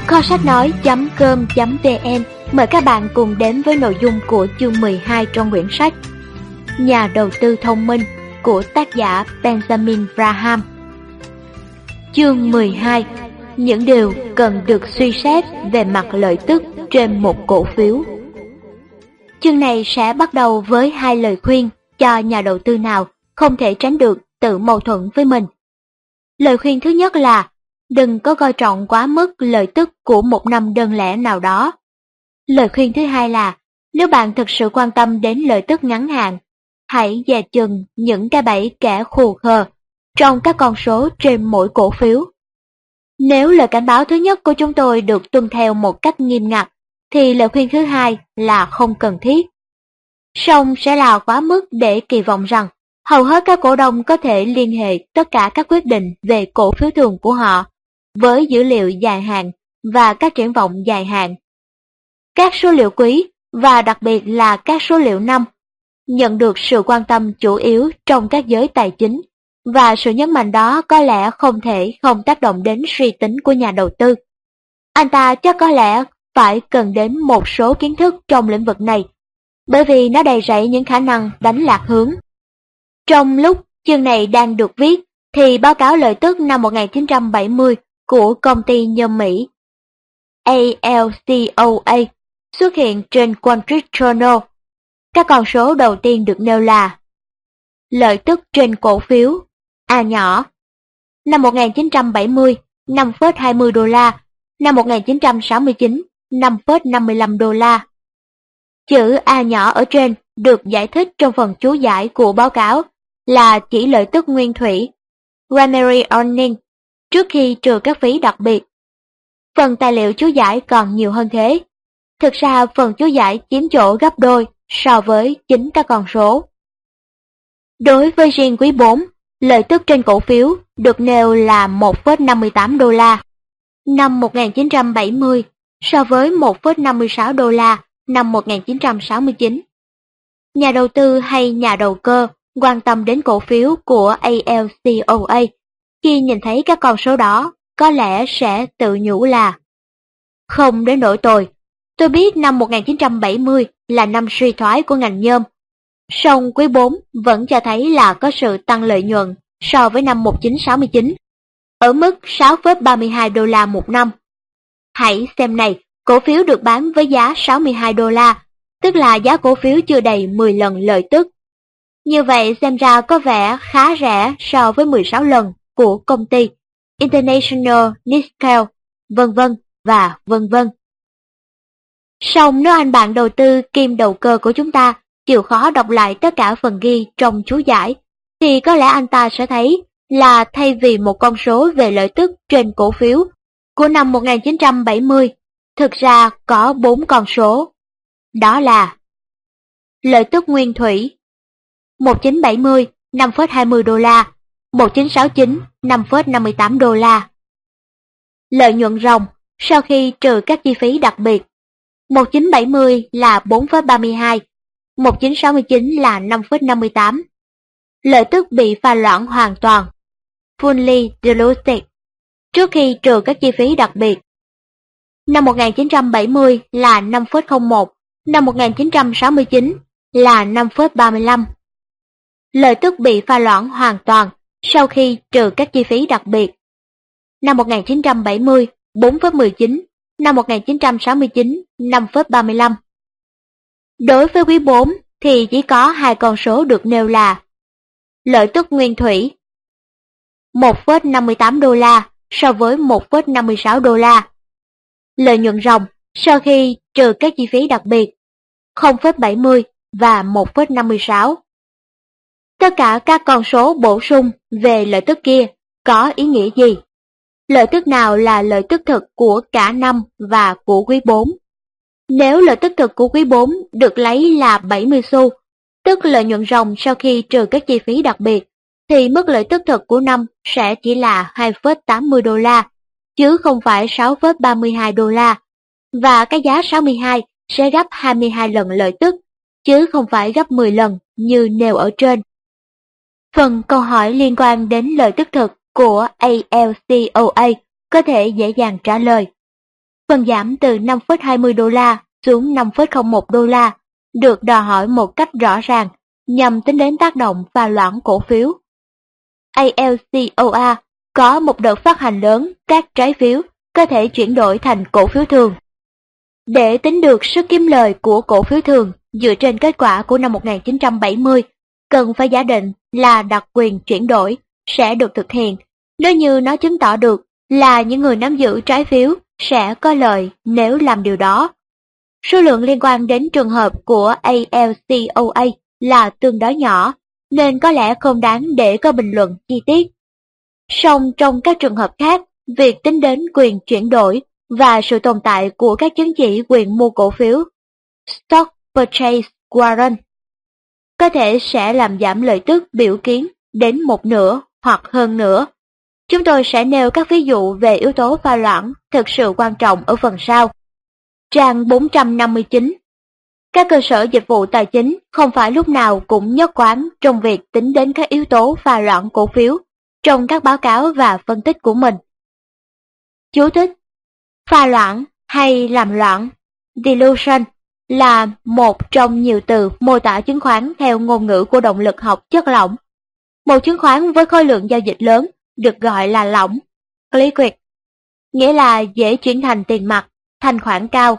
Kho sách nói.com.vn mời các bạn cùng đến với nội dung của chương 12 trong quyển sách Nhà đầu tư thông minh của tác giả Benjamin Graham. Chương 12. Những điều cần được suy xét về mặt lợi tức trên một cổ phiếu. Chương này sẽ bắt đầu với 2 lời khuyên cho nhà đầu tư nào không thể tránh được tự mâu thuẫn với mình. Lời khuyên thứ nhất là đừng có coi trọng quá mức lợi tức của một năm đơn lẻ nào đó. Lời khuyên thứ hai là nếu bạn thực sự quan tâm đến lợi tức ngắn hạn, hãy dè chừng những cái bẫy kẻ khù khờ trong các con số trên mỗi cổ phiếu. Nếu lời cảnh báo thứ nhất của chúng tôi được tuân theo một cách nghiêm ngặt, thì lời khuyên thứ hai là không cần thiết. Song sẽ là quá mức để kỳ vọng rằng hầu hết các cổ đông có thể liên hệ tất cả các quyết định về cổ phiếu thường của họ với dữ liệu dài hạn và các triển vọng dài hạn. Các số liệu quý và đặc biệt là các số liệu năm nhận được sự quan tâm chủ yếu trong các giới tài chính, và sự nhấn mạnh đó có lẽ không thể không tác động đến suy tính của nhà đầu tư. Anh ta chắc có lẽ phải cần đến một số kiến thức trong lĩnh vực này, bởi vì nó đầy rẫy những khả năng đánh lạc hướng. Trong lúc chương này đang được viết, thì báo cáo lợi tức năm 1970 của công ty nhôm Mỹ ALCOA xuất hiện trên Wall Street Journal. Các con số đầu tiên được nêu là lợi tức trên cổ phiếu A nhỏ. Năm 1970, 5,20 đô la. Năm 1969, 5,55 đô la. Chữ A nhỏ ở trên được giải thích trong phần chú giải của báo cáo là chỉ lợi tức nguyên thủy, primary earning, trước khi trừ các phí đặc biệt. Phần tài liệu chú giải còn nhiều hơn thế. Thực ra phần chú giải chiếm chỗ gấp đôi so với chính các con số. Đối với riêng quý 4, lợi tức trên cổ phiếu được nêu là 1,58 đô la năm 1970 so với 1,56 đô la năm 1969. Nhà đầu tư hay nhà đầu cơ quan tâm đến cổ phiếu của ALCOA khi nhìn thấy các con số đó có lẽ sẽ tự nhủ là không đến nỗi tồi. Tôi biết năm 1970 là năm suy thoái của ngành nhôm, song quý 4 vẫn cho thấy là có sự tăng lợi nhuận so với năm 1969, ở mức 6,32 đô la một năm. Hãy xem này, cổ phiếu được bán với giá 62 đô la, tức là giá cổ phiếu chưa đầy 10 lần lợi tức. Như vậy xem ra có vẻ khá rẻ so với 16 lần của công ty International Nickel, vân vân và vân vân. Song nếu anh bạn đầu tư kiêm đầu cơ của chúng ta chịu khó đọc lại tất cả phần ghi trong chú giải, thì có lẽ anh ta sẽ thấy là thay vì một con số về lợi tức trên cổ phiếu của năm 1970, thực ra có 4 con số. Đó là lợi tức nguyên thủy 1970, 5,20 đô la, 1969, 5,58 đô la. Lợi nhuận ròng sau khi trừ các chi phí đặc biệt 1970 là 4,32, 1969 là 5,58. Lợi tức bị pha loãng hoàn toàn, fully diluted, trước khi trừ các chi phí đặc biệt. Năm 1970 là 5,01, năm 1969 là 5,35. Lợi tức bị pha loãng hoàn toàn sau khi trừ các chi phí đặc biệt. Năm 1970, 4,19, năm 1969, 5,35. Đối với quý 4 thì chỉ có 2 con số được nêu là lợi tức nguyên thủy 1,58 đô la so với 1,56 đô la. Lợi nhuận ròng sau khi trừ các chi phí đặc biệt 0,70 và 1,56. Tất cả các con số bổ sung về lợi tức kia có ý nghĩa gì? Lợi tức nào là lợi tức thực của cả năm và của quý 4? Nếu lợi tức thực của quý 4 được lấy là 70 xu, tức lợi nhuận ròng sau khi trừ các chi phí đặc biệt, thì mức lợi tức thực của năm sẽ chỉ là 2,80 đô la, chứ không phải 6,32 đô la, và cái giá 62 sẽ gấp 22 lần lợi tức, chứ không phải gấp 10 lần như nêu ở trên. Phần câu hỏi liên quan đến lợi tức thực của ALCOA có thể dễ dàng trả lời. Phần giảm từ 5,20 đô la xuống 5,01 đô la được đòi hỏi một cách rõ ràng nhằm tính đến tác động pha loãng cổ phiếu. ALCOA có một đợt phát hành lớn các trái phiếu có thể chuyển đổi thành cổ phiếu thường. Để tính được sức kiếm lời của cổ phiếu thường dựa trên kết quả của năm 1970, cần phải giả định là đặc quyền chuyển đổi sẽ được thực hiện nếu như nó chứng tỏ được là những người nắm giữ trái phiếu sẽ có lợi nếu làm điều đó. Số lượng liên quan đến trường hợp của ALCOA là tương đối nhỏ, nên có lẽ không đáng để có bình luận chi tiết. Song trong các trường hợp khác, việc tính đến quyền chuyển đổi và sự tồn tại của các chứng chỉ quyền mua cổ phiếu Stock Purchase Warrant có thể sẽ làm giảm lợi tức biểu kiến đến một nửa hoặc hơn nữa. Chúng tôi sẽ nêu các ví dụ về yếu tố pha loãng thực sự quan trọng ở phần sau. Trang 459. Các cơ sở dịch vụ tài chính không phải lúc nào cũng nhất quán trong việc tính đến các yếu tố pha loãng cổ phiếu trong các báo cáo và phân tích của mình. Chú thích: pha loãng hay làm loãng, dilution, là một trong nhiều từ mô tả chứng khoán theo ngôn ngữ của động lực học chất lỏng. Một chứng khoán với khối lượng giao dịch lớn được gọi là lỏng, liquid, nghĩa là dễ chuyển thành tiền mặt, thanh khoản cao.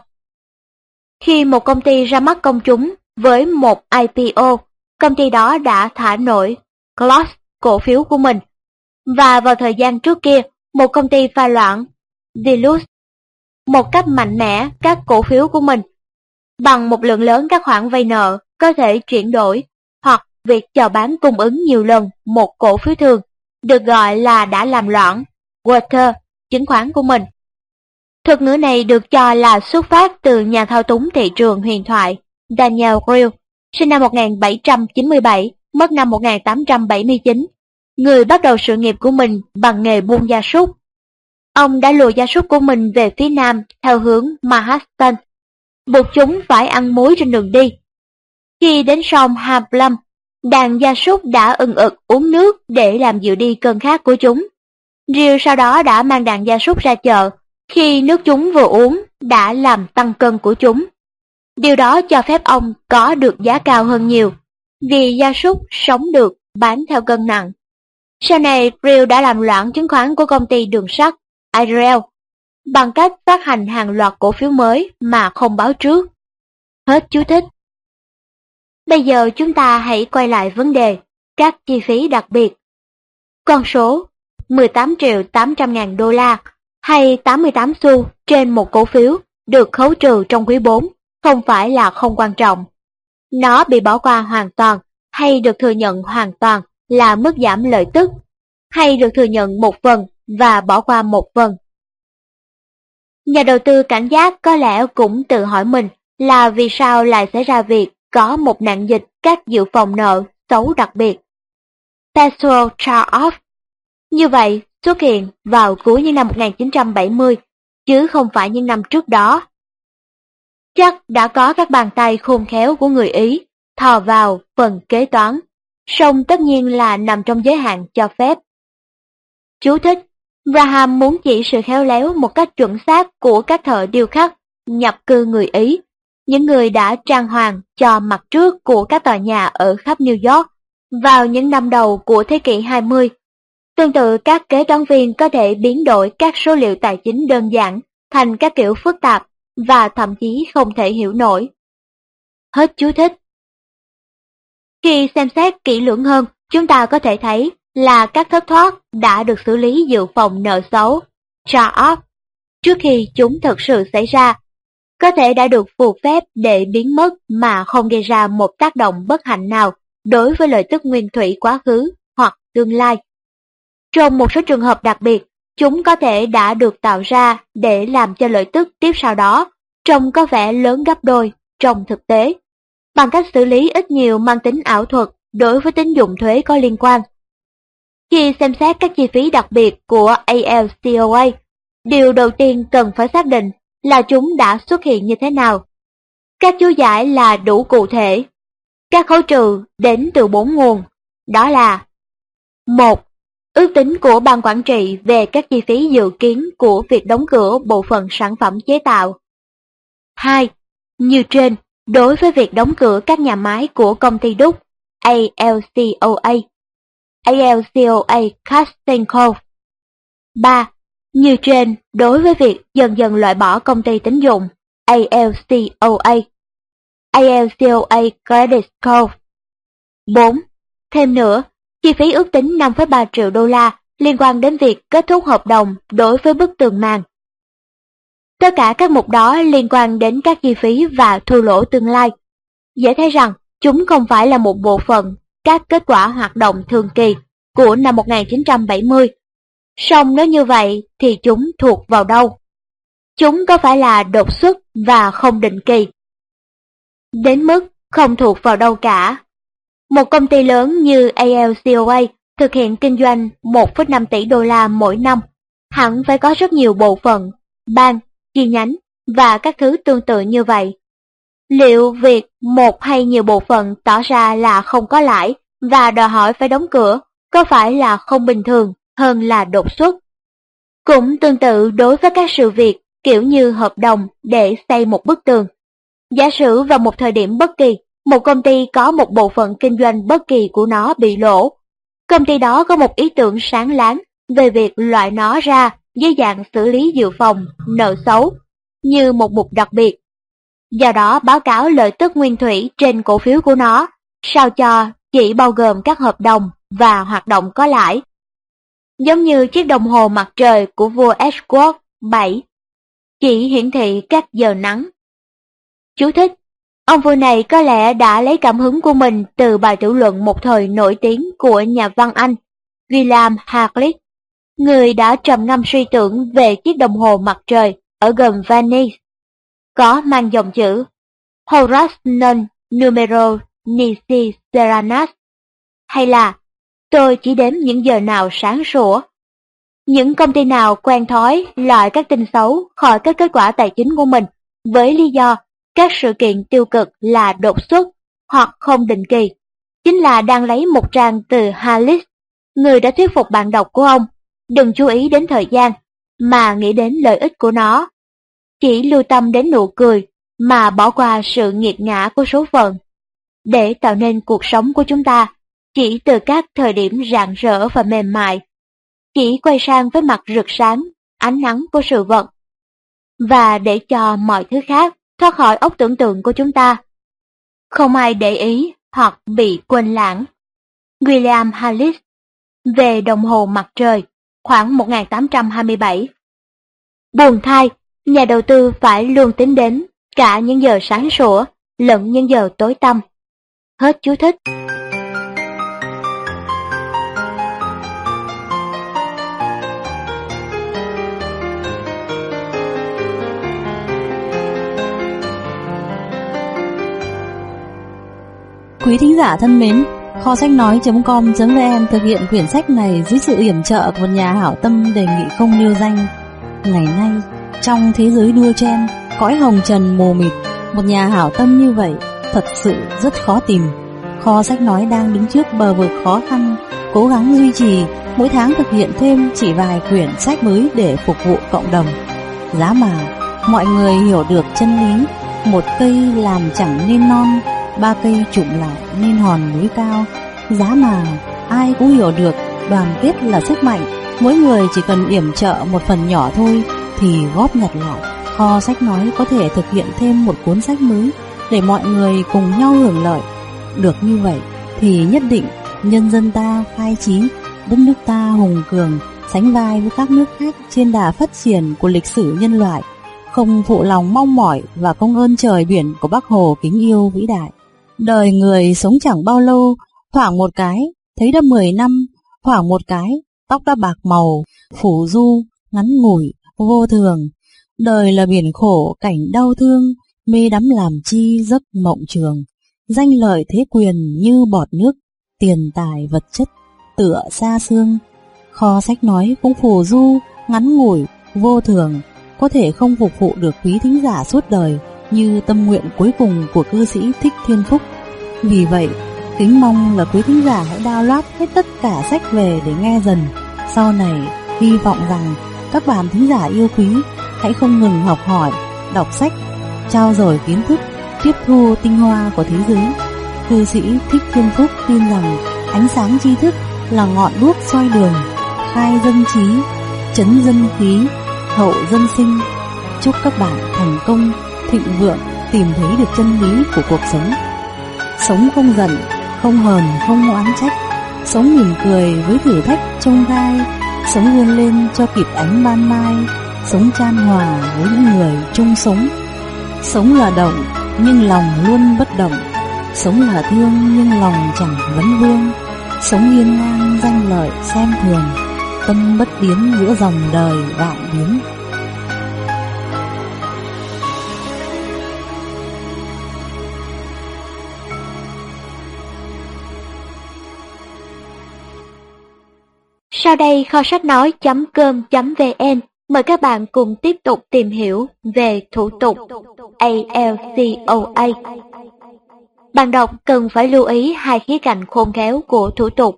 Khi một công ty ra mắt công chúng với một IPO, công ty đó đã thả nổi close cổ phiếu của mình, và vào thời gian trước kia, một công ty pha loãng dilute một cách mạnh mẽ các cổ phiếu của mình bằng một lượng lớn các khoản vay nợ có thể chuyển đổi, hoặc việc chào bán cung ứng nhiều lần một cổ phiếu thường được gọi là đã làm loãng water chứng khoán của mình. Thuật ngữ này được cho là xuất phát từ nhà thao túng thị trường huyền thoại Daniel Grill, sinh năm 1797, mất năm 1879, người bắt đầu sự nghiệp của mình bằng nghề buôn gia súc. Ông đã lùa gia súc của mình về phía nam theo hướng Manhattan, buộc chúng phải ăn muối trên đường đi. Khi đến sông Harlem, đàn gia súc đã ừng ực uống nước để làm dịu đi cơn khát của chúng. Grill sau đó đã mang đàn gia súc ra chợ, khi nước chúng vừa uống đã làm tăng cân của chúng. Điều đó cho phép ông có được giá cao hơn nhiều, vì gia súc sống được bán theo cân nặng. Sau này, Grill đã làm loãng chứng khoán của công ty đường sắt Israel bằng cách phát hành hàng loạt cổ phiếu mới mà không báo trước. Hết chú thích. Bây giờ chúng ta hãy quay lại vấn đề các chi phí đặc biệt. Con số 18.800.000 đô la hay 88 xu trên một cổ phiếu được khấu trừ trong quý 4 không phải là không quan trọng. Nó bị bỏ qua hoàn toàn hay được thừa nhận hoàn toàn là mức giảm lợi tức, hay được thừa nhận một phần và bỏ qua một phần. Nhà đầu tư cảnh giác có lẽ cũng tự hỏi mình là vì sao lại xảy ra việc có một nạn dịch các dự phòng nợ xấu đặc biệt, Special Charge-off. Như vậy xuất hiện vào cuối những năm 1970, chứ không phải những năm trước đó. Chắc đã có các bàn tay khôn khéo của người Ý thò vào phần kế toán, song tất nhiên là nằm trong giới hạn cho phép. Chú thích: Graham muốn chỉ sự khéo léo một cách chuẩn xác của các thợ điêu khắc nhập cư người Ý, những người đã trang hoàng cho mặt trước của các tòa nhà ở khắp New York vào những năm đầu của thế kỷ 20. Tương tự, các kế toán viên có thể biến đổi các số liệu tài chính đơn giản thành các kiểu phức tạp và thậm chí không thể hiểu nổi. Hết chú thích. Khi xem xét kỹ lưỡng hơn, chúng ta có thể thấy là các thất thoát đã được xử lý dự phòng nợ xấu, charge-off, trước khi chúng thực sự xảy ra, có thể đã được phù phép để biến mất mà không gây ra một tác động bất hạnh nào đối với lợi tức nguyên thủy quá khứ hoặc tương lai. Trong một số trường hợp đặc biệt, chúng có thể đã được tạo ra để làm cho lợi tức tiếp sau đó trông có vẻ lớn gấp đôi trong thực tế, bằng cách xử lý ít nhiều mang tính ảo thuật đối với tín dụng thuế có liên quan. Khi xem xét các chi phí đặc biệt của ALCOA, điều đầu tiên cần phải xác định là chúng đã xuất hiện như thế nào. Các chú giải là đủ cụ thể. Các khấu trừ đến từ 4 nguồn, đó là: 1. Ước tính của ban quản trị về các chi phí dự kiến của việc đóng cửa bộ phận sản phẩm chế tạo. 2. Như trên, đối với việc đóng cửa các nhà máy của công ty đúc ALCOA, ALCOA Casting Co. 3. Như trên, đối với việc dần dần loại bỏ công ty tín dụng ALCOA, ALCOA Credit Co. 4. Thêm nữa, chi phí ước tính 5,3 triệu đô la liên quan đến việc kết thúc hợp đồng đối với bức tường màn. Tất cả các mục đó liên quan đến các chi phí và thua lỗ tương lai. Dễ thấy rằng chúng không phải là một bộ phận các kết quả hoạt động thường kỳ của năm 1970. Song nếu như vậy thì chúng thuộc vào đâu? Chúng có phải là đột xuất và không định kỳ? Đến mức không thuộc vào đâu cả. Một công ty lớn như ALCOA thực hiện kinh doanh 1,5 tỷ đô la mỗi năm, hẳn phải có rất nhiều bộ phận, ban, chi nhánh và các thứ tương tự như vậy. Liệu việc một hay nhiều bộ phận tỏ ra là không có lãi và đòi hỏi phải đóng cửa có phải là không bình thường hơn là đột xuất? Cũng tương tự đối với các sự việc kiểu như hợp đồng để xây một bức tường. Giả sử vào một thời điểm bất kỳ, một công ty có một bộ phận kinh doanh bất kỳ của nó bị lỗ. Công ty đó có một ý tưởng sáng láng về việc loại nó ra dưới dạng xử lý dự phòng nợ xấu như một mục đặc biệt. Do đó báo cáo lợi tức nguyên thủy trên cổ phiếu của nó, sao cho chỉ bao gồm các hợp đồng và hoạt động có lãi. Giống như chiếc đồng hồ mặt trời của vua Edward VII, chỉ hiển thị các giờ nắng. Chú thích: ông vua này có lẽ đã lấy cảm hứng của mình từ bài tiểu luận một thời nổi tiếng của nhà văn Anh William Hazlitt, người đã trầm ngâm suy tưởng về chiếc đồng hồ mặt trời ở gần Venice, có mang dòng chữ Horas non numero nisi serenas, hay là tôi chỉ đếm những giờ nào sáng sủa. Những công ty nào quen thói loại các tin xấu khỏi các kết quả tài chính của mình với lý do các sự kiện tiêu cực là đột xuất hoặc không định kỳ, chính là đang lấy một trang từ Hazlitt, người đã thuyết phục bạn đọc của ông đừng chú ý đến thời gian mà nghĩ đến lợi ích của nó, chỉ lưu tâm đến nụ cười mà bỏ qua sự nghiệt ngã của số phận, để tạo nên cuộc sống của chúng ta chỉ từ các thời điểm rạng rỡ và mềm mại, chỉ quay sang với mặt rực sáng, ánh nắng của sự vật, và để cho mọi thứ khác thoát khỏi óc tưởng tượng của chúng ta. Không ai để ý hoặc bị quên lãng. William Hazlitt, về đồng hồ mặt trời, khoảng 1827. Buồn thay, nhà đầu tư phải luôn tính đến cả những giờ sáng sủa lẫn những giờ tối tăm. Hết chú thích. Quý thính giả thân mến, kho sách nói.com.vn thực hiện quyển sách này dưới sự yểm trợ của một nhà hảo tâm đề nghị không nêu danh. Ngày nay, trong thế giới đua chen, cõi hồng trần mù mịt, một nhà hảo tâm như vậy thật sự rất khó tìm. Kho sách nói đang đứng trước bờ vực khó khăn, cố gắng duy trì, mỗi tháng thực hiện thêm chỉ vài quyển sách mới để phục vụ cộng đồng. Giá mà mọi người hiểu được chân lý, một cây làm chẳng nên non, ba cây chụm lại nên hòn núi cao. Giá mà ai cũng hiểu được đoàn kết là sức mạnh, mỗi người chỉ cần yểm trợ một phần nhỏ thôi thì góp nhặt lại, kho sách nói có thể thực hiện thêm một cuốn sách mới để mọi người cùng nhau hưởng lợi. Được như vậy thì nhất định nhân dân ta khai trí, đất nước ta hùng cường, sánh vai với các nước khác trên đà phát triển của lịch sử nhân loại, không phụ lòng mong mỏi và công ơn trời biển của Bác Hồ kính yêu vĩ đại. Đời người sống chẳng bao lâu, thoảng một cái thấy đã 10 năm, thoảng một cái tóc đã bạc màu, phủ du, ngắn ngủi, vô thường. Đời là biển khổ cảnh đau thương, mê đắm làm chi giấc mộng trường. Danh lợi thế quyền như bọt nước, tiền tài vật chất tựa xa xương. Kho sách nói cũng phù du, ngắn ngủi, vô thường, có thể không phục vụ được quý thính giả suốt đời như tâm nguyện cuối cùng của cư sĩ Thích Thiên Phúc. Vì vậy, kính mong là quý thính giả hãy download hết tất cả sách về để nghe dần. Sau này, hy vọng rằng các bạn thính giả yêu quý hãy không ngừng học hỏi, đọc sách, trau dồi kiến thức, tiếp thu tinh hoa của thế giới. Thư sĩ Thích Thiên Phúc tin rằng ánh sáng tri thức là ngọn đuốc soi đường, khai dân trí, trấn dân khí, hậu dân sinh. Chúc các bạn thành công, thịnh vượng, tìm thấy được chân lý của cuộc sống. Sống không giận, không hờn, không oán trách. Sống mỉm cười với thử thách chông gai. Sống vươn lên cho kịp ánh ban mai. Sống chan hòa với những người chung sống. Sống là động, nhưng lòng luôn bất động. Sống là thương, nhưng lòng chẳng vấn vương. Sống hiên ngang danh lợi xem thường. Tâm bất biến giữa dòng đời vạn biến. Sau đây kho sách nói.com.vn mời các bạn cùng tiếp tục tìm hiểu về thủ tục ALCOA. Bạn đọc cần phải lưu ý hai khía cạnh khôn khéo của thủ tục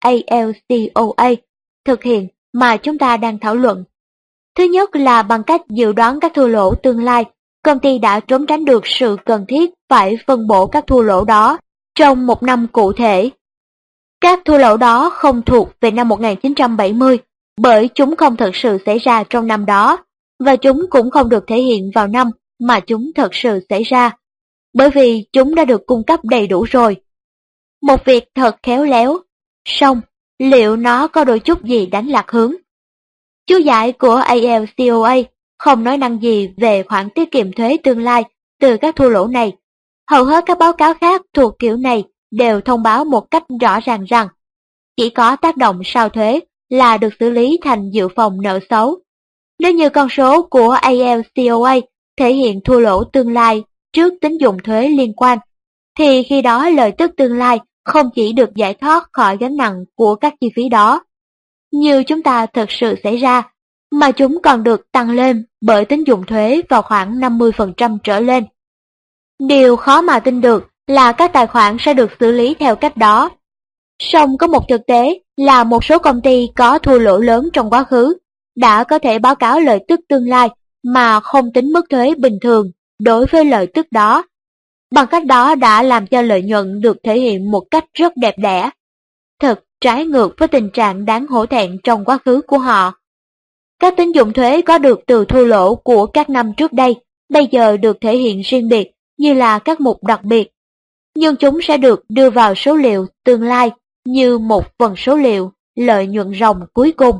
ALCOA thực hiện mà chúng ta đang thảo luận. Thứ nhất là bằng cách dự đoán các thua lỗ tương lai, công ty đã trốn tránh được sự cần thiết phải phân bổ các thua lỗ đó trong một năm cụ thể. Các thua lỗ đó không thuộc về năm 1970 bởi chúng không thực sự xảy ra trong năm đó, và chúng cũng không được thể hiện vào năm mà chúng thật sự xảy ra, bởi vì chúng đã được cung cấp đầy đủ rồi. Một việc thật khéo léo, song liệu nó có đôi chút gì đánh lạc hướng? Chú giải của ALCOA không nói năng gì về khoản tiết kiệm thuế tương lai từ các thua lỗ này. Hầu hết các báo cáo khác thuộc kiểu này đều thông báo một cách rõ ràng rằng chỉ có tác động sau thuế là được xử lý thành dự phòng nợ xấu. Nếu như con số của ALCOA thể hiện thua lỗ tương lai trước tín dụng thuế liên quan, thì khi đó lợi tức tương lai không chỉ được giải thoát khỏi gánh nặng của các chi phí đó, như chúng ta thực sự xảy ra, mà chúng còn được tăng lên bởi tín dụng thuế vào khoảng 50% trở lên. Điều khó mà tin được là các tài khoản sẽ được xử lý theo cách đó. Song có một thực tế là một số công ty có thua lỗ lớn trong quá khứ đã có thể báo cáo lợi tức tương lai mà không tính mức thuế bình thường đối với lợi tức đó. Bằng cách đó đã làm cho lợi nhuận được thể hiện một cách rất đẹp đẽ, thật trái ngược với tình trạng đáng hổ thẹn trong quá khứ của họ. Các tín dụng thuế có được từ thua lỗ của các năm trước đây bây giờ được thể hiện riêng biệt như là các mục đặc biệt, nhưng chúng sẽ được đưa vào số liệu tương lai như một phần số liệu lợi nhuận ròng cuối cùng.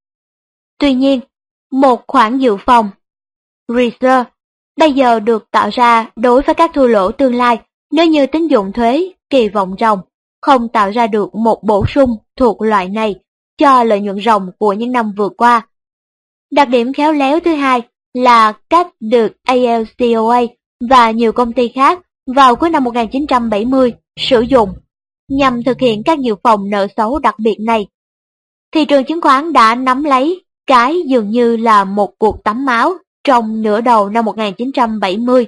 Tuy nhiên, một khoản dự phòng reserve bây giờ được tạo ra đối với các thua lỗ tương lai nếu như tín dụng thuế kỳ vọng ròng không tạo ra được một bổ sung thuộc loại này cho lợi nhuận ròng của những năm vừa qua. Đặc điểm khéo léo thứ hai là cách được ALCOA và nhiều công ty khác vào cuối năm 1970 sử dụng nhằm thực hiện các dự phòng nợ xấu đặc biệt này. Thị trường chứng khoán đã nắm lấy cái dường như là một cuộc tắm máu trong nửa đầu năm 1970.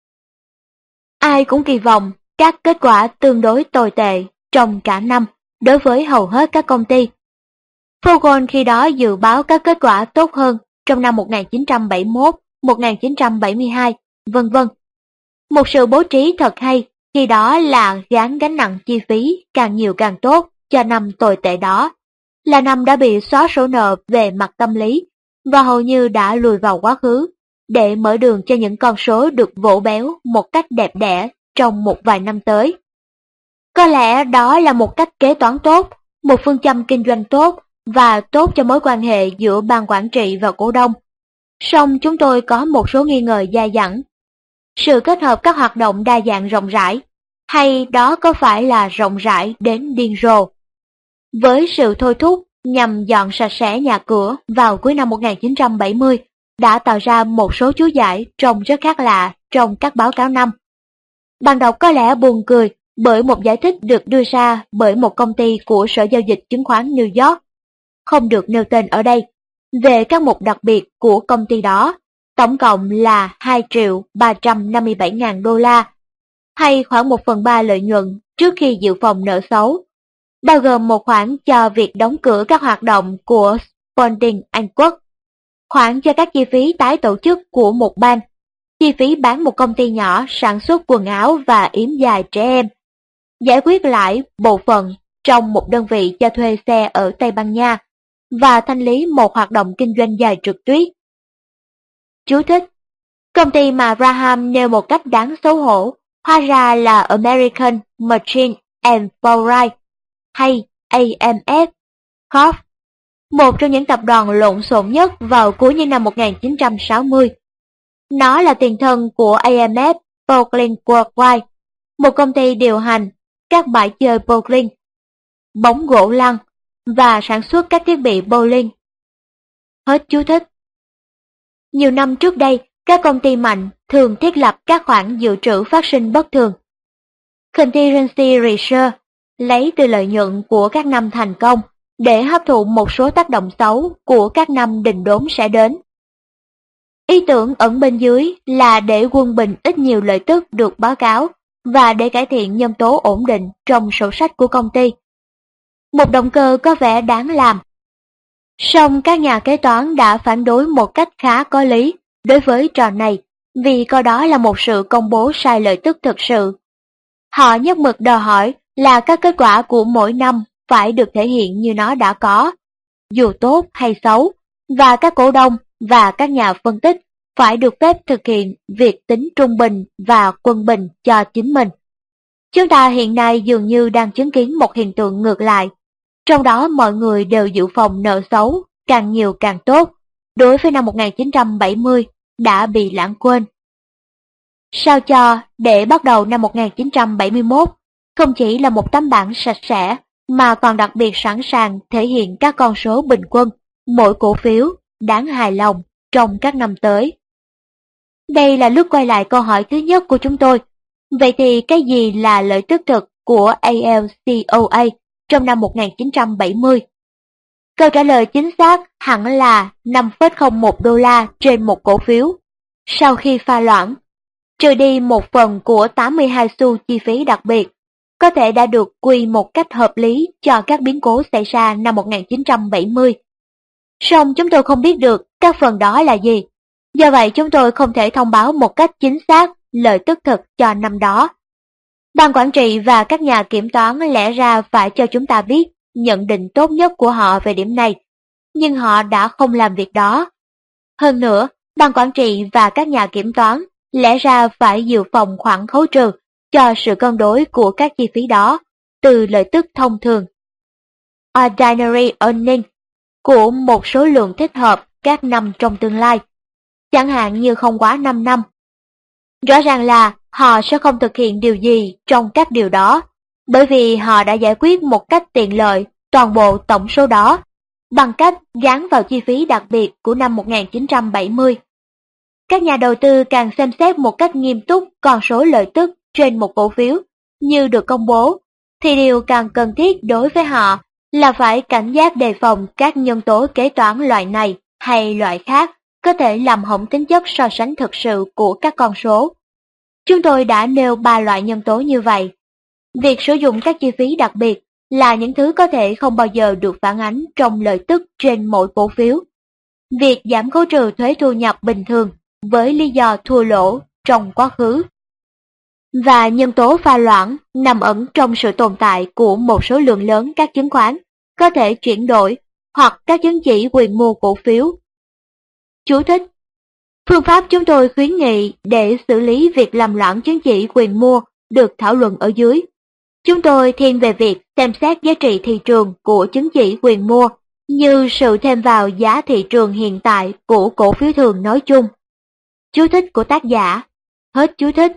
Ai cũng kỳ vọng các kết quả tương đối tồi tệ trong cả năm đối với hầu hết các công ty. Fogel khi đó dự báo các kết quả tốt hơn trong năm 1971, 1972, vân vân. Một sự bố trí thật hay khi đó là gán gánh nặng chi phí càng nhiều càng tốt cho năm tồi tệ đó, là năm đã bị xóa sổ nợ về mặt tâm lý và hầu như đã lùi vào quá khứ, để mở đường cho những con số được vỗ béo một cách đẹp đẽ trong một vài năm tới. Có lẽ đó là một cách kế toán tốt, một phương châm kinh doanh tốt và tốt cho mối quan hệ giữa ban quản trị và cổ đông. Song chúng tôi có một số nghi ngờ dai dẳng. Sự kết hợp các hoạt động đa dạng rộng rãi, hay đó có phải là rộng rãi đến điên rồ? Với sự thôi thúc nhằm dọn sạch sẽ nhà cửa vào cuối năm 1970 đã tạo ra một số chú giải trông rất khác lạ trong các báo cáo năm. Bạn đọc có lẽ buồn cười bởi một giải thích được đưa ra bởi một công ty của Sở Giao dịch Chứng khoán New York, không được nêu tên ở đây, về các mục đặc biệt của công ty đó, tổng cộng là 2.357.000 đô la, hay khoảng 1/3 lợi nhuận trước khi dự phòng nợ xấu. bao gồm một khoản cho việc đóng cửa các hoạt động của Spalding Anh Quốc, khoản cho các chi phí tái tổ chức của một bang, chi phí bán một công ty nhỏ sản xuất quần áo và yếm dài trẻ em, giải quyết lại bộ phận trong một đơn vị cho thuê xe ở Tây Ban Nha và thanh lý một hoạt động kinh doanh dài trượt tuyết. Chú thích: công ty mà Graham nêu một cách đáng xấu hổ hóa ra là American Machine and Forwright hay AMF Corp, một trong những tập đoàn lộn xộn nhất vào cuối những năm 1960. Nó là tiền thân của AMF Bowling Worldwide, một công ty điều hành các bãi chơi bowling, bóng gỗ lăn và sản xuất các thiết bị bowling. Hết chú thích. Nhiều năm trước đây, các công ty mạnh thường thiết lập các khoản dự trữ phát sinh bất thường, contingency reserve, lấy từ lợi nhuận của các năm thành công để hấp thụ một số tác động xấu của các năm đình đốn sẽ đến. Ý tưởng ẩn bên dưới là để quân bình ít nhiều lợi tức được báo cáo và để cải thiện nhân tố ổn định trong sổ sách của công ty. Một động cơ có vẻ đáng làm. Song các nhà kế toán đã phản đối một cách khá có lý đối với trò này vì coi đó là một sự công bố sai lợi tức thực sự. Họ nhất mực đòi hỏi là các kết quả của mỗi năm phải được thể hiện như nó đã có, dù tốt hay xấu, và các cổ đông và các nhà phân tích phải được phép thực hiện việc tính trung bình và quân bình cho chính mình. Chúng ta hiện nay dường như đang chứng kiến một hiện tượng ngược lại, trong đó mọi người đều dự phòng nợ xấu, càng nhiều càng tốt, đối với năm 1970 đã bị lãng quên. Sao cho để bắt đầu năm 1971 không chỉ là một tấm bảng sạch sẽ mà còn đặc biệt sẵn sàng thể hiện các con số bình quân, mỗi cổ phiếu đáng hài lòng trong các năm tới. Đây là lúc quay lại câu hỏi thứ nhất của chúng tôi. Vậy thì cái gì là lợi tức thực của ALCOA trong năm 1970? Câu trả lời chính xác hẳn là 5,01 đô la trên một cổ phiếu. Sau khi pha loãng, trừ đi một phần của 82 xu chi phí đặc biệt, có thể đã được quy một cách hợp lý cho các biến cố xảy ra năm 1970. Song chúng tôi không biết được các phần đó là gì. Do vậy chúng tôi không thể thông báo một cách chính xác lợi tức thực cho năm đó. Ban quản trị và các nhà kiểm toán lẽ ra phải cho chúng ta biết nhận định tốt nhất của họ về điểm này, nhưng họ đã không làm việc đó. Hơn nữa, ban quản trị và các nhà kiểm toán lẽ ra phải dự phòng khoản khấu trừ cho sự cân đối của các chi phí đó từ lợi tức thông thường, ordinary earning, của một số lượng thích hợp các năm trong tương lai, chẳng hạn như không quá 5 năm. Rõ ràng là họ sẽ không thực hiện điều gì trong các điều đó, bởi vì họ đã giải quyết một cách tiện lợi toàn bộ tổng số đó bằng cách gán vào chi phí đặc biệt của năm 1970. Các nhà đầu tư càng xem xét một cách nghiêm túc con số lợi tức trên một cổ phiếu như được công bố, thì điều càng cần thiết đối với họ là phải cảnh giác đề phòng các nhân tố kế toán loại này hay loại khác có thể làm hỏng tính chất so sánh thực sự của các con số. Chúng tôi đã nêu 3 loại nhân tố như vậy. Việc sử dụng các chi phí đặc biệt là những thứ có thể không bao giờ được phản ánh trong lợi tức trên mỗi cổ phiếu. Việc giảm khấu trừ thuế thu nhập bình thường với lý do thua lỗ trong quá khứ. Và nhân tố pha loãng nằm ẩn trong sự tồn tại của một số lượng lớn các chứng khoán có thể chuyển đổi hoặc các chứng chỉ quyền mua cổ phiếu. Chú thích: phương pháp chúng tôi khuyến nghị để xử lý việc làm loãng chứng chỉ quyền mua được thảo luận ở dưới. Chúng tôi thiên về việc xem xét giá trị thị trường của chứng chỉ quyền mua như sự thêm vào giá thị trường hiện tại của cổ phiếu thường nói chung. Chú thích của tác giả. Hết chú thích.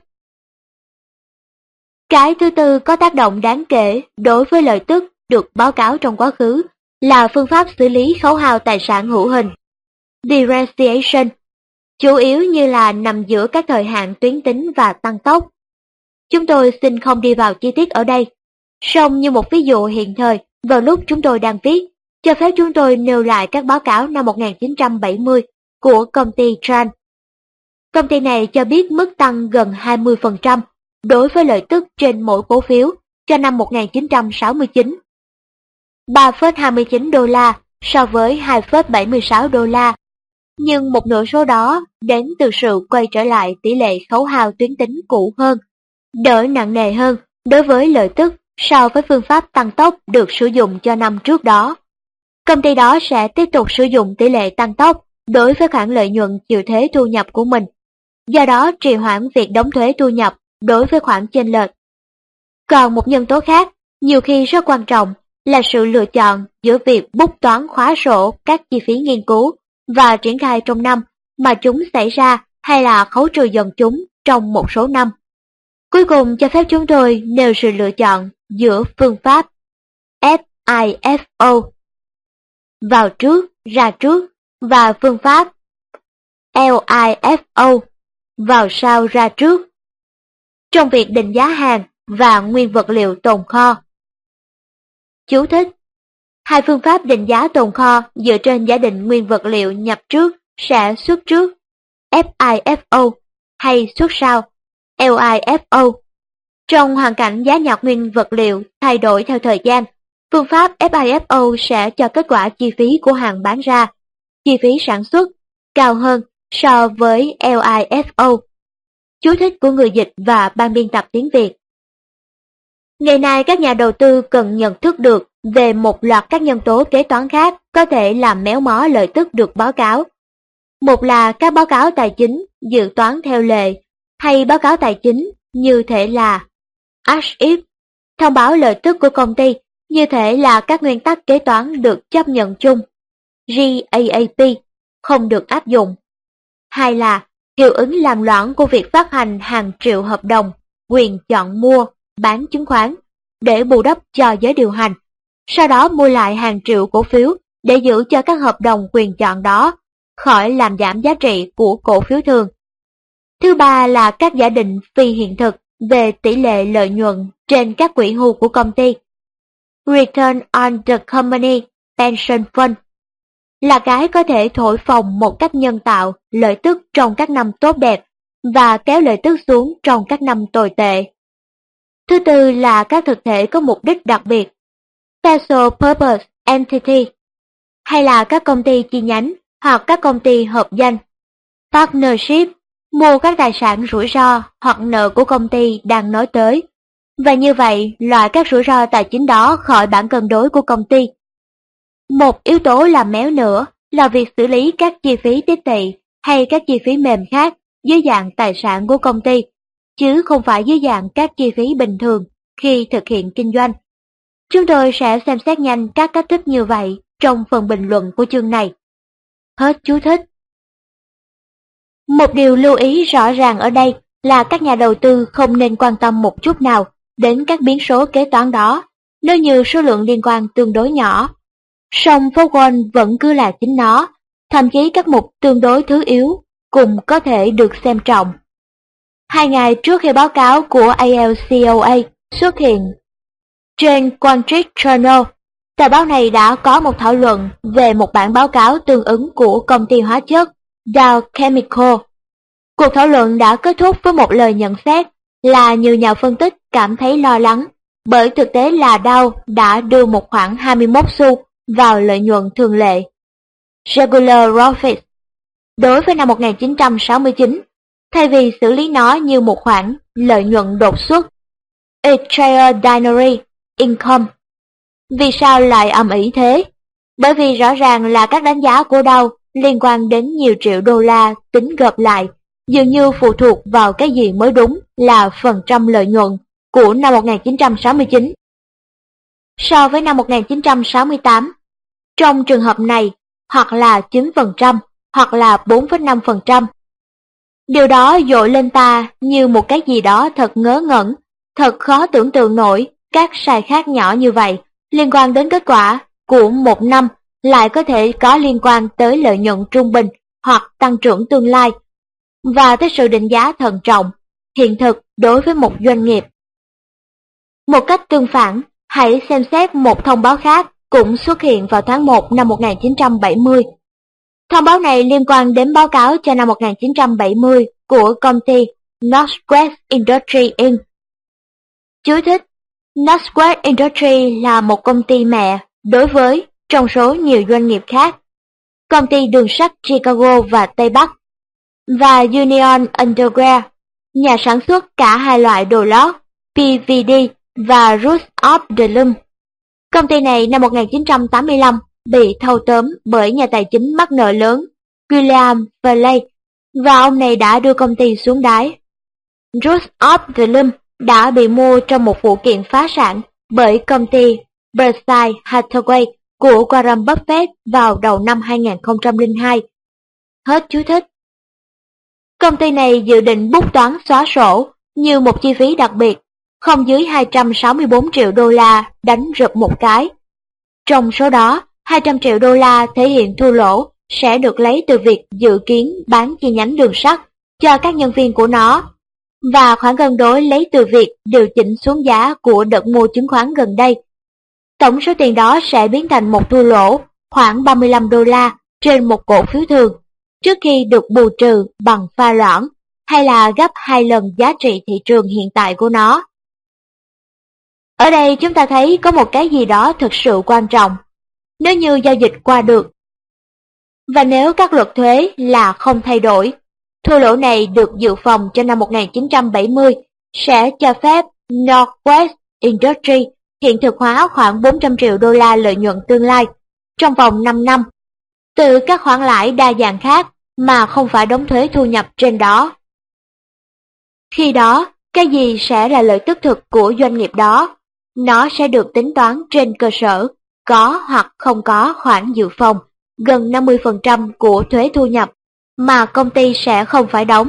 Cái thứ tư có tác động đáng kể đối với lợi tức được báo cáo trong quá khứ là phương pháp xử lý khấu hao tài sản hữu hình, depreciation, chủ yếu như là nằm giữa các thời hạn tuyến tính và tăng tốc. Chúng tôi xin không đi vào chi tiết ở đây, song như một ví dụ hiện thời vào lúc chúng tôi đang viết, cho phép chúng tôi nêu lại các báo cáo năm 1970 của công ty Tran. Công ty này cho biết mức tăng gần 20% đối với lợi tức trên mỗi cổ phiếu cho năm 1969, 3,29 đô la so với 2,76 đô la. Nhưng một nửa số đó đến từ sự quay trở lại tỷ lệ khấu hao tuyến tính cũ hơn, đỡ nặng nề hơn đối với lợi tức so với phương pháp tăng tốc được sử dụng cho năm trước đó. Công ty đó sẽ tiếp tục sử dụng tỷ lệ tăng tốc đối với khoản lợi nhuận chịu thuế thu nhập của mình, do đó trì hoãn việc đóng thuế thu nhập đối với khoản chênh lệch. Còn một nhân tố khác, nhiều khi rất quan trọng, là sự lựa chọn giữa việc bút toán khóa sổ các chi phí nghiên cứu và triển khai trong năm mà chúng xảy ra hay là khấu trừ dần chúng trong một số năm. Cuối cùng cho phép chúng tôi nêu sự lựa chọn giữa phương pháp FIFO, vào trước, ra trước, và phương pháp LIFO, vào sau ra trước, trong việc định giá hàng và nguyên vật liệu tồn kho. Chú thích: hai phương pháp định giá tồn kho dựa trên giả định nguyên vật liệu nhập trước sẽ xuất trước, FIFO, hay xuất sau, LIFO. Trong hoàn cảnh giá nhạc nguyên vật liệu thay đổi theo thời gian, phương pháp FIFO sẽ cho kết quả chi phí của hàng bán ra, chi phí sản xuất, cao hơn so với LIFO. Chú thích của người dịch và ban biên tập tiếng Việt. Ngày nay các nhà đầu tư cần nhận thức được về một loạt các nhân tố kế toán khác có thể làm méo mó lợi tức được báo cáo. Một là các báo cáo tài chính dự toán theo lệ, hay báo cáo tài chính như thể là as-if, thông báo lợi tức của công ty như thể là các nguyên tắc kế toán được chấp nhận chung, GAAP, không được áp dụng. Hai là hiệu ứng làm loãng của việc phát hành hàng triệu hợp đồng, quyền chọn mua, bán chứng khoán để bù đắp cho giới điều hành, sau đó mua lại hàng triệu cổ phiếu để giữ cho các hợp đồng quyền chọn đó khỏi làm giảm giá trị của cổ phiếu thường. Thứ ba là các giả định phi hiện thực về tỷ lệ lợi nhuận trên các quỹ hưu của công ty. Return on the Company Pension Fund là cái có thể thổi phồng một cách nhân tạo lợi tức trong các năm tốt đẹp và kéo lợi tức xuống trong các năm tồi tệ. Thứ tư là các thực thể có mục đích đặc biệt, Special Purpose Entity, hay là các công ty chi nhánh hoặc các công ty hợp danh, Partnership, mua các tài sản rủi ro hoặc nợ của công ty đang nói tới, và như vậy loại các rủi ro tài chính đó khỏi bảng cân đối của công ty. Một yếu tố làm méo nữa là việc xử lý các chi phí tiếp thị hay các chi phí mềm khác dưới dạng tài sản của công ty, chứ không phải dưới dạng các chi phí bình thường khi thực hiện kinh doanh. Chúng tôi sẽ xem xét nhanh các cách thức như vậy trong phần bình luận của chương này. Hết chú thích. Một điều lưu ý rõ ràng ở đây là các nhà đầu tư không nên quan tâm một chút nào đến các biến số kế toán đó, nếu như số lượng liên quan tương đối nhỏ. Song phố Wall vẫn cứ là chính nó, thậm chí các mục tương đối thứ yếu cũng có thể được xem trọng. 2 ngày trước khi báo cáo của ALCOA xuất hiện trên Wall Street Journal, tờ báo này đã có một thảo luận về một bản báo cáo tương ứng của công ty hóa chất Dow Chemical. Cuộc thảo luận đã kết thúc với một lời nhận xét là nhiều nhà phân tích cảm thấy lo lắng bởi thực tế là Dow đã đưa một khoản 21 xu vào lợi nhuận thường lệ, regular profit, đối với năm 1969, thay vì xử lý nó như một khoản lợi nhuận đột xuất, extraordinary income. Vì sao lại ầm ĩ thế? Bởi vì rõ ràng là các đánh giá của Dow liên quan đến nhiều triệu đô la tính gộp lại, dường như phụ thuộc vào cái gì mới đúng là phần trăm lợi nhuận của năm 1969 so với năm 1968. Trong trường hợp này, hoặc là 9% hoặc là 4,5%. Điều đó dội lên ta như một cái gì đó thật ngớ ngẩn, thật khó tưởng tượng nổi các sai khác nhỏ như vậy liên quan đến kết quả của một năm lại có thể có liên quan tới lợi nhuận trung bình hoặc tăng trưởng tương lai, và tới sự định giá thận trọng, hiện thực đối với một doanh nghiệp. Một cách tương phản, hãy xem xét một thông báo khác cũng xuất hiện vào tháng 1 năm 1970. Thông báo này liên quan đến báo cáo cho năm 1970 của công ty Northwest Industries Inc. Chú thích: Northwest Industries là một công ty mẹ đối với trong số nhiều doanh nghiệp khác, công ty đường sắt Chicago và Tây Bắc, và Union Underground, nhà sản xuất cả hai loại đồ lót PVD và Roots of the Loom. Công ty này năm 1985 bị thâu tóm bởi nhà tài chính mắc nợ lớn William Farley, và ông này đã đưa công ty xuống đáy. Roots of the Loom đã bị mua trong một vụ kiện phá sản bởi công ty Berkshire Hathaway của Warren Buffett vào đầu năm 2002. Hết chú thích. Công ty này dự định bút toán xóa sổ như một chi phí đặc biệt, không dưới 264 triệu đô la đánh rụp một cái. Trong số đó, 200 triệu đô la thể hiện thua lỗ sẽ được lấy từ việc dự kiến bán chi nhánh đường sắt cho các nhân viên của nó, và khoản cân đối lấy từ việc điều chỉnh xuống giá của đợt mua chứng khoán gần đây. Tổng số tiền đó sẽ biến thành một thua lỗ khoảng 35 đô la trên một cổ phiếu thường, trước khi được bù trừ bằng pha loãng, hay là gấp 2 lần giá trị thị trường hiện tại của nó. Ở đây chúng ta thấy có một cái gì đó thực sự quan trọng. Nếu như giao dịch qua được, và nếu các luật thuế là không thay đổi, thua lỗ này được dự phòng cho năm 1970 sẽ cho phép Northwest Industries hiện thực hóa khoảng 400 triệu đô la lợi nhuận tương lai trong vòng 5 năm, từ các khoản lãi đa dạng khác mà không phải đóng thuế thu nhập trên đó. Khi đó, cái gì sẽ là lợi tức thực của doanh nghiệp đó? Nó sẽ được tính toán trên cơ sở có hoặc không có khoản dự phòng gần 50% của thuế thu nhập mà công ty sẽ không phải đóng.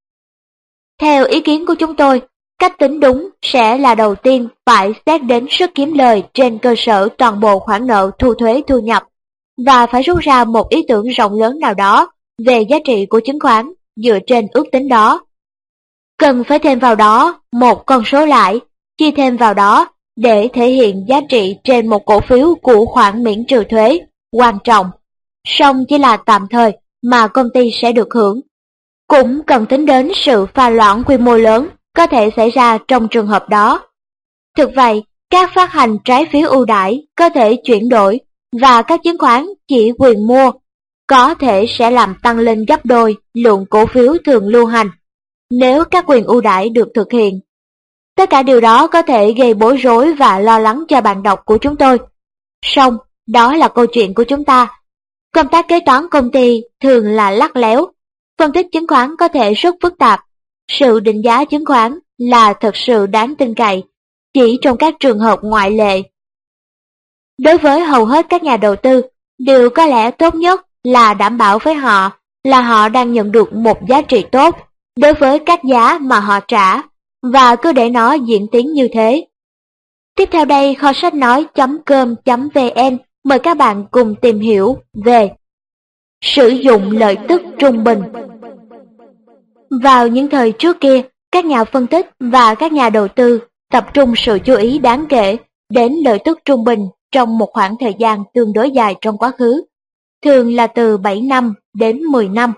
Theo ý kiến của chúng tôi, cách tính đúng sẽ là đầu tiên phải xét đến sức kiếm lời trên cơ sở toàn bộ khoản nợ thu thuế thu nhập, và phải rút ra một ý tưởng rộng lớn nào đó về giá trị của chứng khoán dựa trên ước tính đó. Cần phải thêm vào đó một con số lãi, chia thêm vào đó để thể hiện giá trị trên một cổ phiếu của khoản miễn trừ thuế quan trọng, song chỉ là tạm thời mà công ty sẽ được hưởng. Cũng cần tính đến sự pha loãng quy mô lớn có thể xảy ra trong trường hợp đó. Thực vậy, các phát hành trái phiếu ưu đãi có thể chuyển đổi, và các chứng khoán chỉ quyền mua có thể sẽ làm tăng lên gấp đôi lượng cổ phiếu thường lưu hành nếu các quyền ưu đãi được thực hiện. Tất cả điều đó có thể gây bối rối và lo lắng cho bạn đọc của chúng tôi. Song, đó là câu chuyện của chúng ta. Công tác kế toán công ty thường là lắt léo, phân tích chứng khoán có thể rất phức tạp. Sự định giá chứng khoán là thật sự đáng tin cậy chỉ trong các trường hợp ngoại lệ. Đối với hầu hết các nhà đầu tư, điều có lẽ tốt nhất là đảm bảo với họ là họ đang nhận được một giá trị tốt đối với các giá mà họ trả, và cứ để nó diễn tiến như thế. Tiếp theo đây, kho sách nói.com.vn mời các bạn cùng tìm hiểu về sử dụng lợi tức trung bình. Vào những thời trước kia, các nhà phân tích và các nhà đầu tư tập trung sự chú ý đáng kể đến lợi tức trung bình trong một khoảng thời gian tương đối dài trong quá khứ, thường là từ 7 năm đến 10 năm.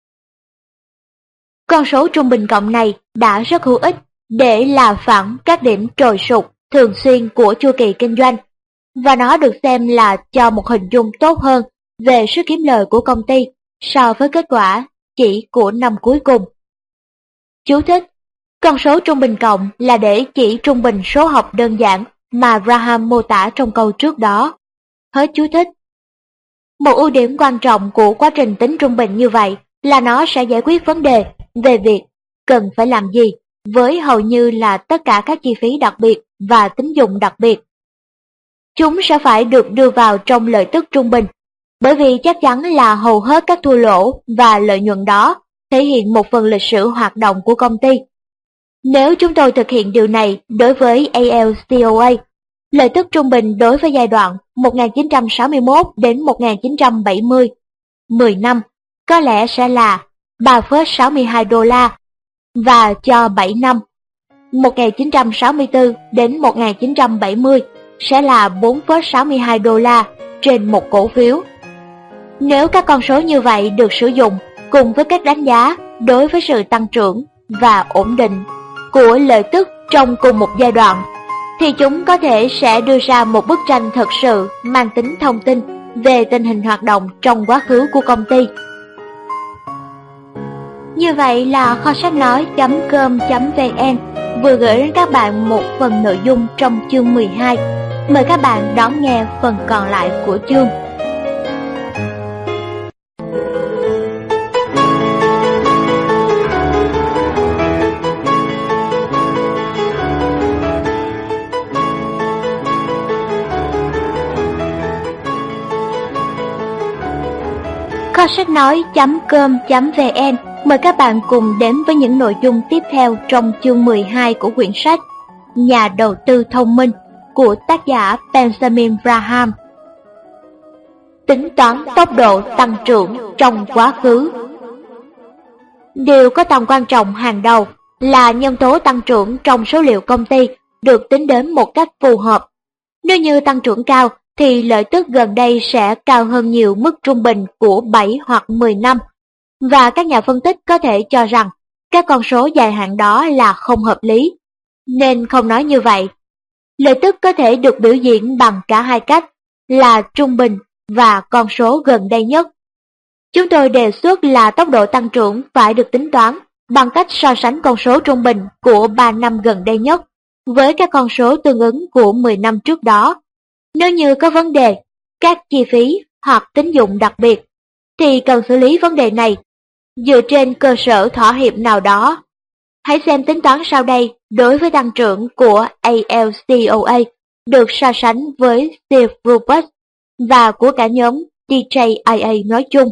Con số trung bình cộng này đã rất hữu ích để là phẳng các điểm trồi sụt thường xuyên của chu kỳ kinh doanh, và nó được xem là cho một hình dung tốt hơn về sức kiếm lời của công ty so với kết quả chỉ của năm cuối cùng. Chú thích: con số trung bình cộng là để chỉ trung bình số học đơn giản mà Graham mô tả trong câu trước đó. Hết chú thích. Một ưu điểm quan trọng của quá trình tính trung bình như vậy là nó sẽ giải quyết vấn đề về việc cần phải làm gì với hầu như là tất cả các chi phí đặc biệt và tín dụng đặc biệt. Chúng sẽ phải được đưa vào trong lợi tức trung bình, bởi vì chắc chắn là hầu hết các thua lỗ và lợi nhuận đó thể hiện một phần lịch sử hoạt động của công ty. Nếu chúng tôi thực hiện điều này đối với ALCOA, lợi tức trung bình đối với giai đoạn 1961 đến 1970, 10 năm, có lẽ sẽ là 3,62 đô la, và cho 7 năm, 1964 đến 1970, sẽ là 4,62 đô la trên một cổ phiếu. Nếu các con số như vậy được sử dụng cùng với cách đánh giá đối với sự tăng trưởng và ổn định của lợi tức trong cùng một giai đoạn, thì chúng có thể sẽ đưa ra một bức tranh thực sự mang tính thông tin về tình hình hoạt động trong quá khứ của công ty. Như vậy là kho sách nói.com.vn vừa gửi đến các bạn một phần nội dung trong chương 12. Mời các bạn đón nghe phần còn lại của chương. Kho sách nói.com.vn mời các bạn cùng đến với những nội dung tiếp theo trong chương 12 của quyển sách Nhà đầu tư thông minh của tác giả Benjamin Graham. Tính toán tốc độ tăng trưởng trong quá khứ. Điều có tầm quan trọng hàng đầu là nhân tố tăng trưởng trong số liệu công ty được tính đến một cách phù hợp. Nếu như tăng trưởng cao thì lợi tức gần đây sẽ cao hơn nhiều mức trung bình của 7 hoặc 10 năm. Và các nhà phân tích có thể cho rằng các con số dài hạn đó là không hợp lý, nên không nói như vậy. Lợi tức có thể được biểu diễn bằng cả hai cách là trung bình và con số gần đây nhất. Chúng tôi đề xuất là tốc độ tăng trưởng phải được tính toán bằng cách so sánh con số trung bình của 3 năm gần đây nhất với các con số tương ứng của 10 năm trước đó. Nếu như có vấn đề, các chi phí hoặc tín dụng đặc biệt, thì cần xử lý vấn đề này dựa trên cơ sở thỏa hiệp nào đó. Hãy xem tính toán sau đây đối với tăng trưởng của ALCOA được so sánh với Steve Rupert và của cả nhóm DJIA nói chung.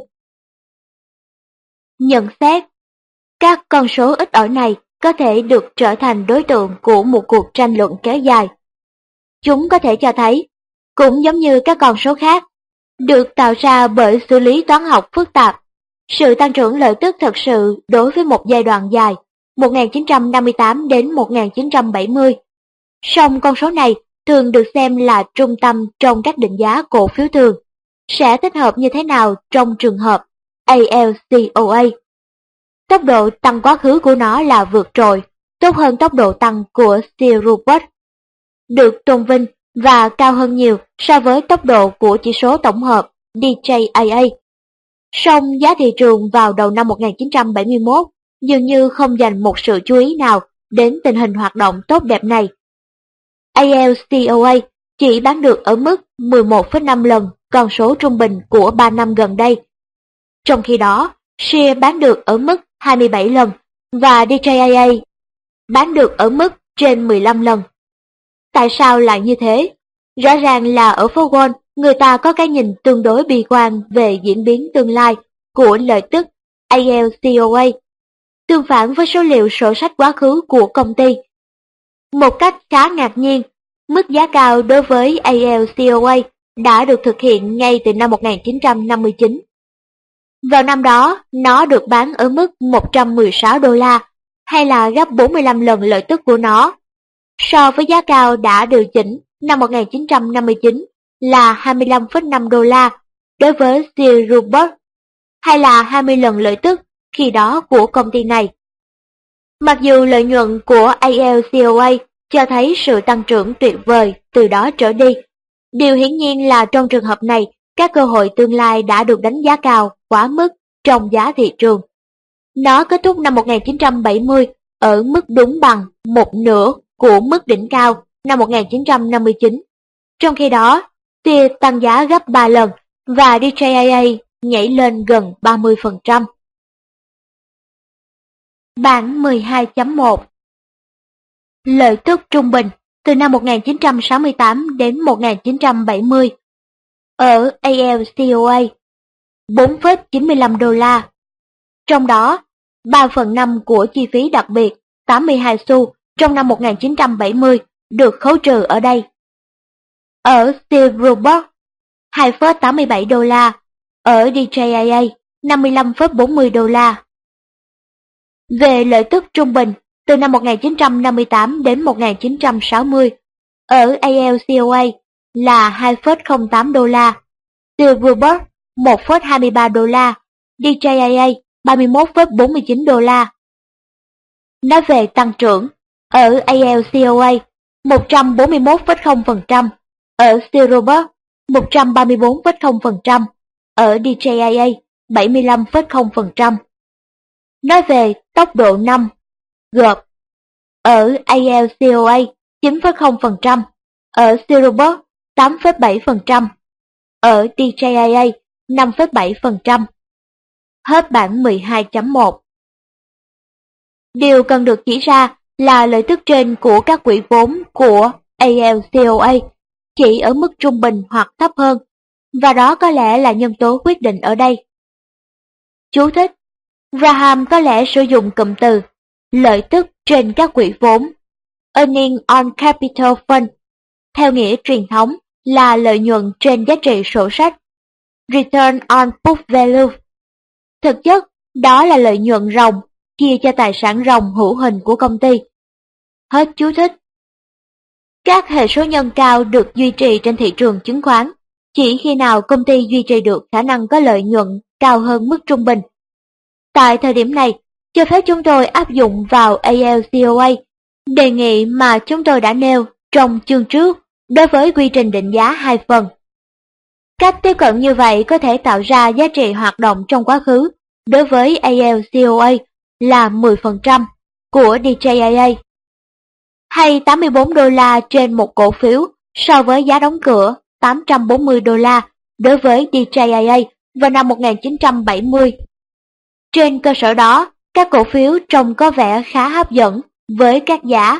Nhận xét, các con số ít ỏi này có thể được trở thành đối tượng của một cuộc tranh luận kéo dài. Chúng có thể cho thấy, cũng giống như các con số khác, được tạo ra bởi xử lý toán học phức tạp, sự tăng trưởng lợi tức thực sự đối với một giai đoạn dài, 1958 đến 1970. Song con số này thường được xem là trung tâm trong các định giá cổ phiếu thường, sẽ thích hợp như thế nào trong trường hợp ALCOA. Tốc độ tăng quá khứ của nó là vượt trội, tốt hơn tốc độ tăng của Steve Rupert, được tôn vinh và cao hơn nhiều so với tốc độ của chỉ số tổng hợp DJIA. Song giá thị trường vào đầu năm 1971 dường như không dành một sự chú ý nào đến tình hình hoạt động tốt đẹp này. ALCOA chỉ bán được ở mức 11,5 lần con số trung bình của 3 năm gần đây. Trong khi đó, SHARE bán được ở mức 27 lần và DJIA bán được ở mức trên 15 lần. Tại sao lại như thế? Rõ ràng là ở phố Wall, người ta có cái nhìn tương đối bi quan về diễn biến tương lai của lợi tức ALCOA, tương phản với số liệu sổ sách quá khứ của công ty. Một cách khá ngạc nhiên, mức giá cao đối với ALCOA đã được thực hiện ngay từ năm 1959. Vào năm đó, nó được bán ở mức $116, hay là gấp 45 lần lợi tức của nó, so với giá cao đã điều chỉnh năm 1959 là $25,5 đối với Steve Rupert, hay là 20 lần lợi tức khi đó của công ty này. Mặc dù lợi nhuận của ALCOA cho thấy sự tăng trưởng tuyệt vời từ đó trở đi, điều hiển nhiên là trong trường hợp này, các cơ hội tương lai đã được đánh giá cao quá mức trong giá thị trường. Nó kết thúc năm 1970 ở mức đúng bằng một nửa của mức đỉnh cao năm 1959. Trong khi đó, SHARE tăng giá gấp 3 lần và DJIA nhảy lên gần 30%. Bảng 12.1 Lợi tức trung bình từ năm 1968 đến 1970 ở ALCOA $4,95, trong đó 3/5 của chi phí đặc biệt 82 xu trong năm 1970 được khấu trừ ở đây. Ở Steve Rupert $2,87, ở DJIA $55,40. Về lợi tức trung bình từ năm 1958 đến 1960 ở ALCOA là $2,08, Steve Rupert $1,23, DJIA $31,49. Nói về tăng trưởng, ở ALCOA, 141,0%, ở Silverberg 134,0%, ở DJIA 75,0%. Nói về tốc độ 5, gộp, ở ALCOA 9,0%, ở Silverberg 8,7%, ở DJIA 5,7%. Hết bản 12.1. Điều cần được chỉ ra là lợi tức trên của các quỹ vốn của ALCOA chỉ ở mức trung bình hoặc thấp hơn, và đó có lẽ là nhân tố quyết định ở đây. Chú thích: Graham có lẽ sử dụng cụm từ lợi tức trên các quỹ vốn, earning on capital fund, theo nghĩa truyền thống là lợi nhuận trên giá trị sổ sách, return on book value. Thực chất, đó là lợi nhuận ròng chia cho tài sản ròng hữu hình của công ty. Hết chú thích. Các hệ số nhân cao được duy trì trên thị trường chứng khoán chỉ khi nào công ty duy trì được khả năng có lợi nhuận cao hơn mức trung bình. Tại thời điểm này, cho phép chúng tôi áp dụng vào ALCOA đề nghị mà chúng tôi đã nêu trong chương trước đối với quy trình định giá 2 phần. Cách tiếp cận như vậy có thể tạo ra giá trị hoạt động trong quá khứ đối với ALCOA là 10% của DJIA, hay $84 trên một cổ phiếu so với giá đóng cửa $840 đối với DJIA vào năm 1970. Trên cơ sở đó, các cổ phiếu trông có vẻ khá hấp dẫn với các giá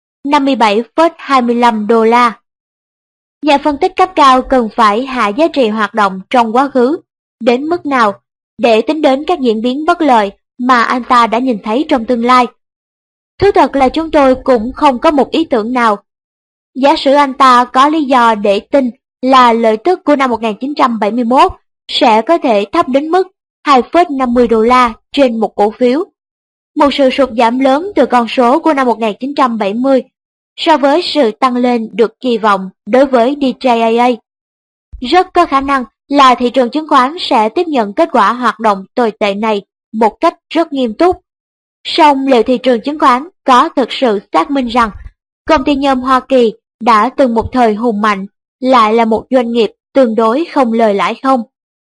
$57,25. Nhà phân tích cấp cao cần phải hạ giá trị hoạt động trong quá khứ đến mức nào để tính đến các diễn biến bất lợi mà anh ta đã nhìn thấy trong tương lai. Thú thật là chúng tôi cũng không có một ý tưởng nào. Giả sử anh ta có lý do để tin là lợi tức của năm 1971 sẽ có thể thấp đến mức $2,50 trên một cổ phiếu, một sự sụt giảm lớn từ con số của năm 1970 so với sự tăng lên được kỳ vọng đối với DJIA. Rất có khả năng là thị trường chứng khoán sẽ tiếp nhận kết quả hoạt động tồi tệ này một cách rất nghiêm túc. Song liệu thị trường chứng khoán có thực sự xác minh rằng công ty nhôm Hoa Kỳ đã từng một thời hùng mạnh lại là một doanh nghiệp tương đối không lời lãi không?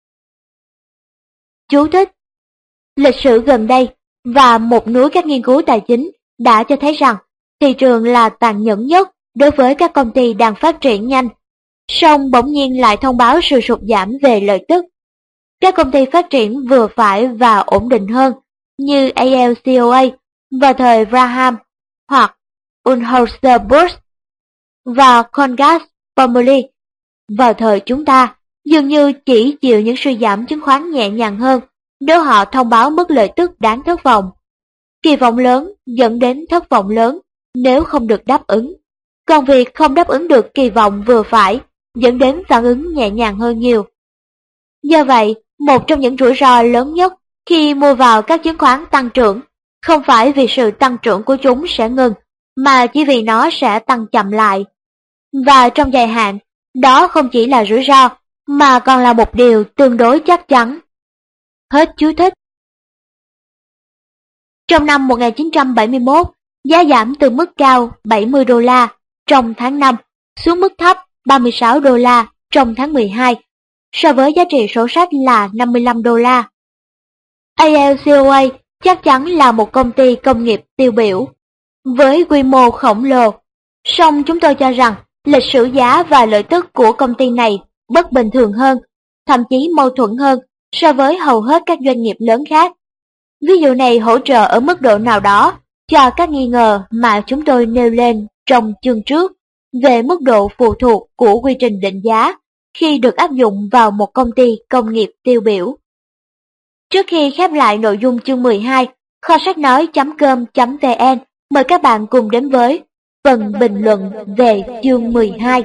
Chú thích: Lịch sử gần đây và một núi các nghiên cứu tài chính đã cho thấy rằng thị trường là tàn nhẫn nhất đối với các công ty đang phát triển nhanh, song bỗng nhiên lại thông báo sự sụt giảm về lợi tức. Các công ty phát triển vừa phải và ổn định hơn như ALCOA vào thời Graham hoặc Anheuser-Busch và Colgate-Palmolive vào thời chúng ta dường như chỉ chịu những suy giảm chứng khoán nhẹ nhàng hơn nếu họ thông báo mức lợi tức đáng thất vọng. Kỳ vọng lớn dẫn đến thất vọng lớn nếu không được đáp ứng, còn việc không đáp ứng được kỳ vọng vừa phải dẫn đến phản ứng nhẹ nhàng hơn nhiều. Do vậy, một trong những rủi ro lớn nhất khi mua vào các chứng khoán tăng trưởng không phải vì sự tăng trưởng của chúng sẽ ngừng, mà chỉ vì nó sẽ tăng chậm lại. Và trong dài hạn, đó không chỉ là rủi ro, mà còn là một điều tương đối chắc chắn. Hết chú thích. Trong năm 1971, giá giảm từ mức cao $70 trong tháng 5 xuống mức thấp $36 trong tháng 12, so với giá trị sổ sách là $55. ALCOA chắc chắn là một công ty công nghiệp tiêu biểu, với quy mô khổng lồ, song chúng tôi cho rằng lịch sử giá và lợi tức của công ty này bất bình thường hơn, thậm chí mâu thuẫn hơn so với hầu hết các doanh nghiệp lớn khác. Ví dụ này hỗ trợ ở mức độ nào đó cho các nghi ngờ mà chúng tôi nêu lên trong chương trước về mức độ phụ thuộc của quy trình định giá khi được áp dụng vào một công ty công nghiệp tiêu biểu. Trước khi khép lại nội dung chương 12, kho sách nói.com.vn mời các bạn cùng đến với phần bình luận về chương 12.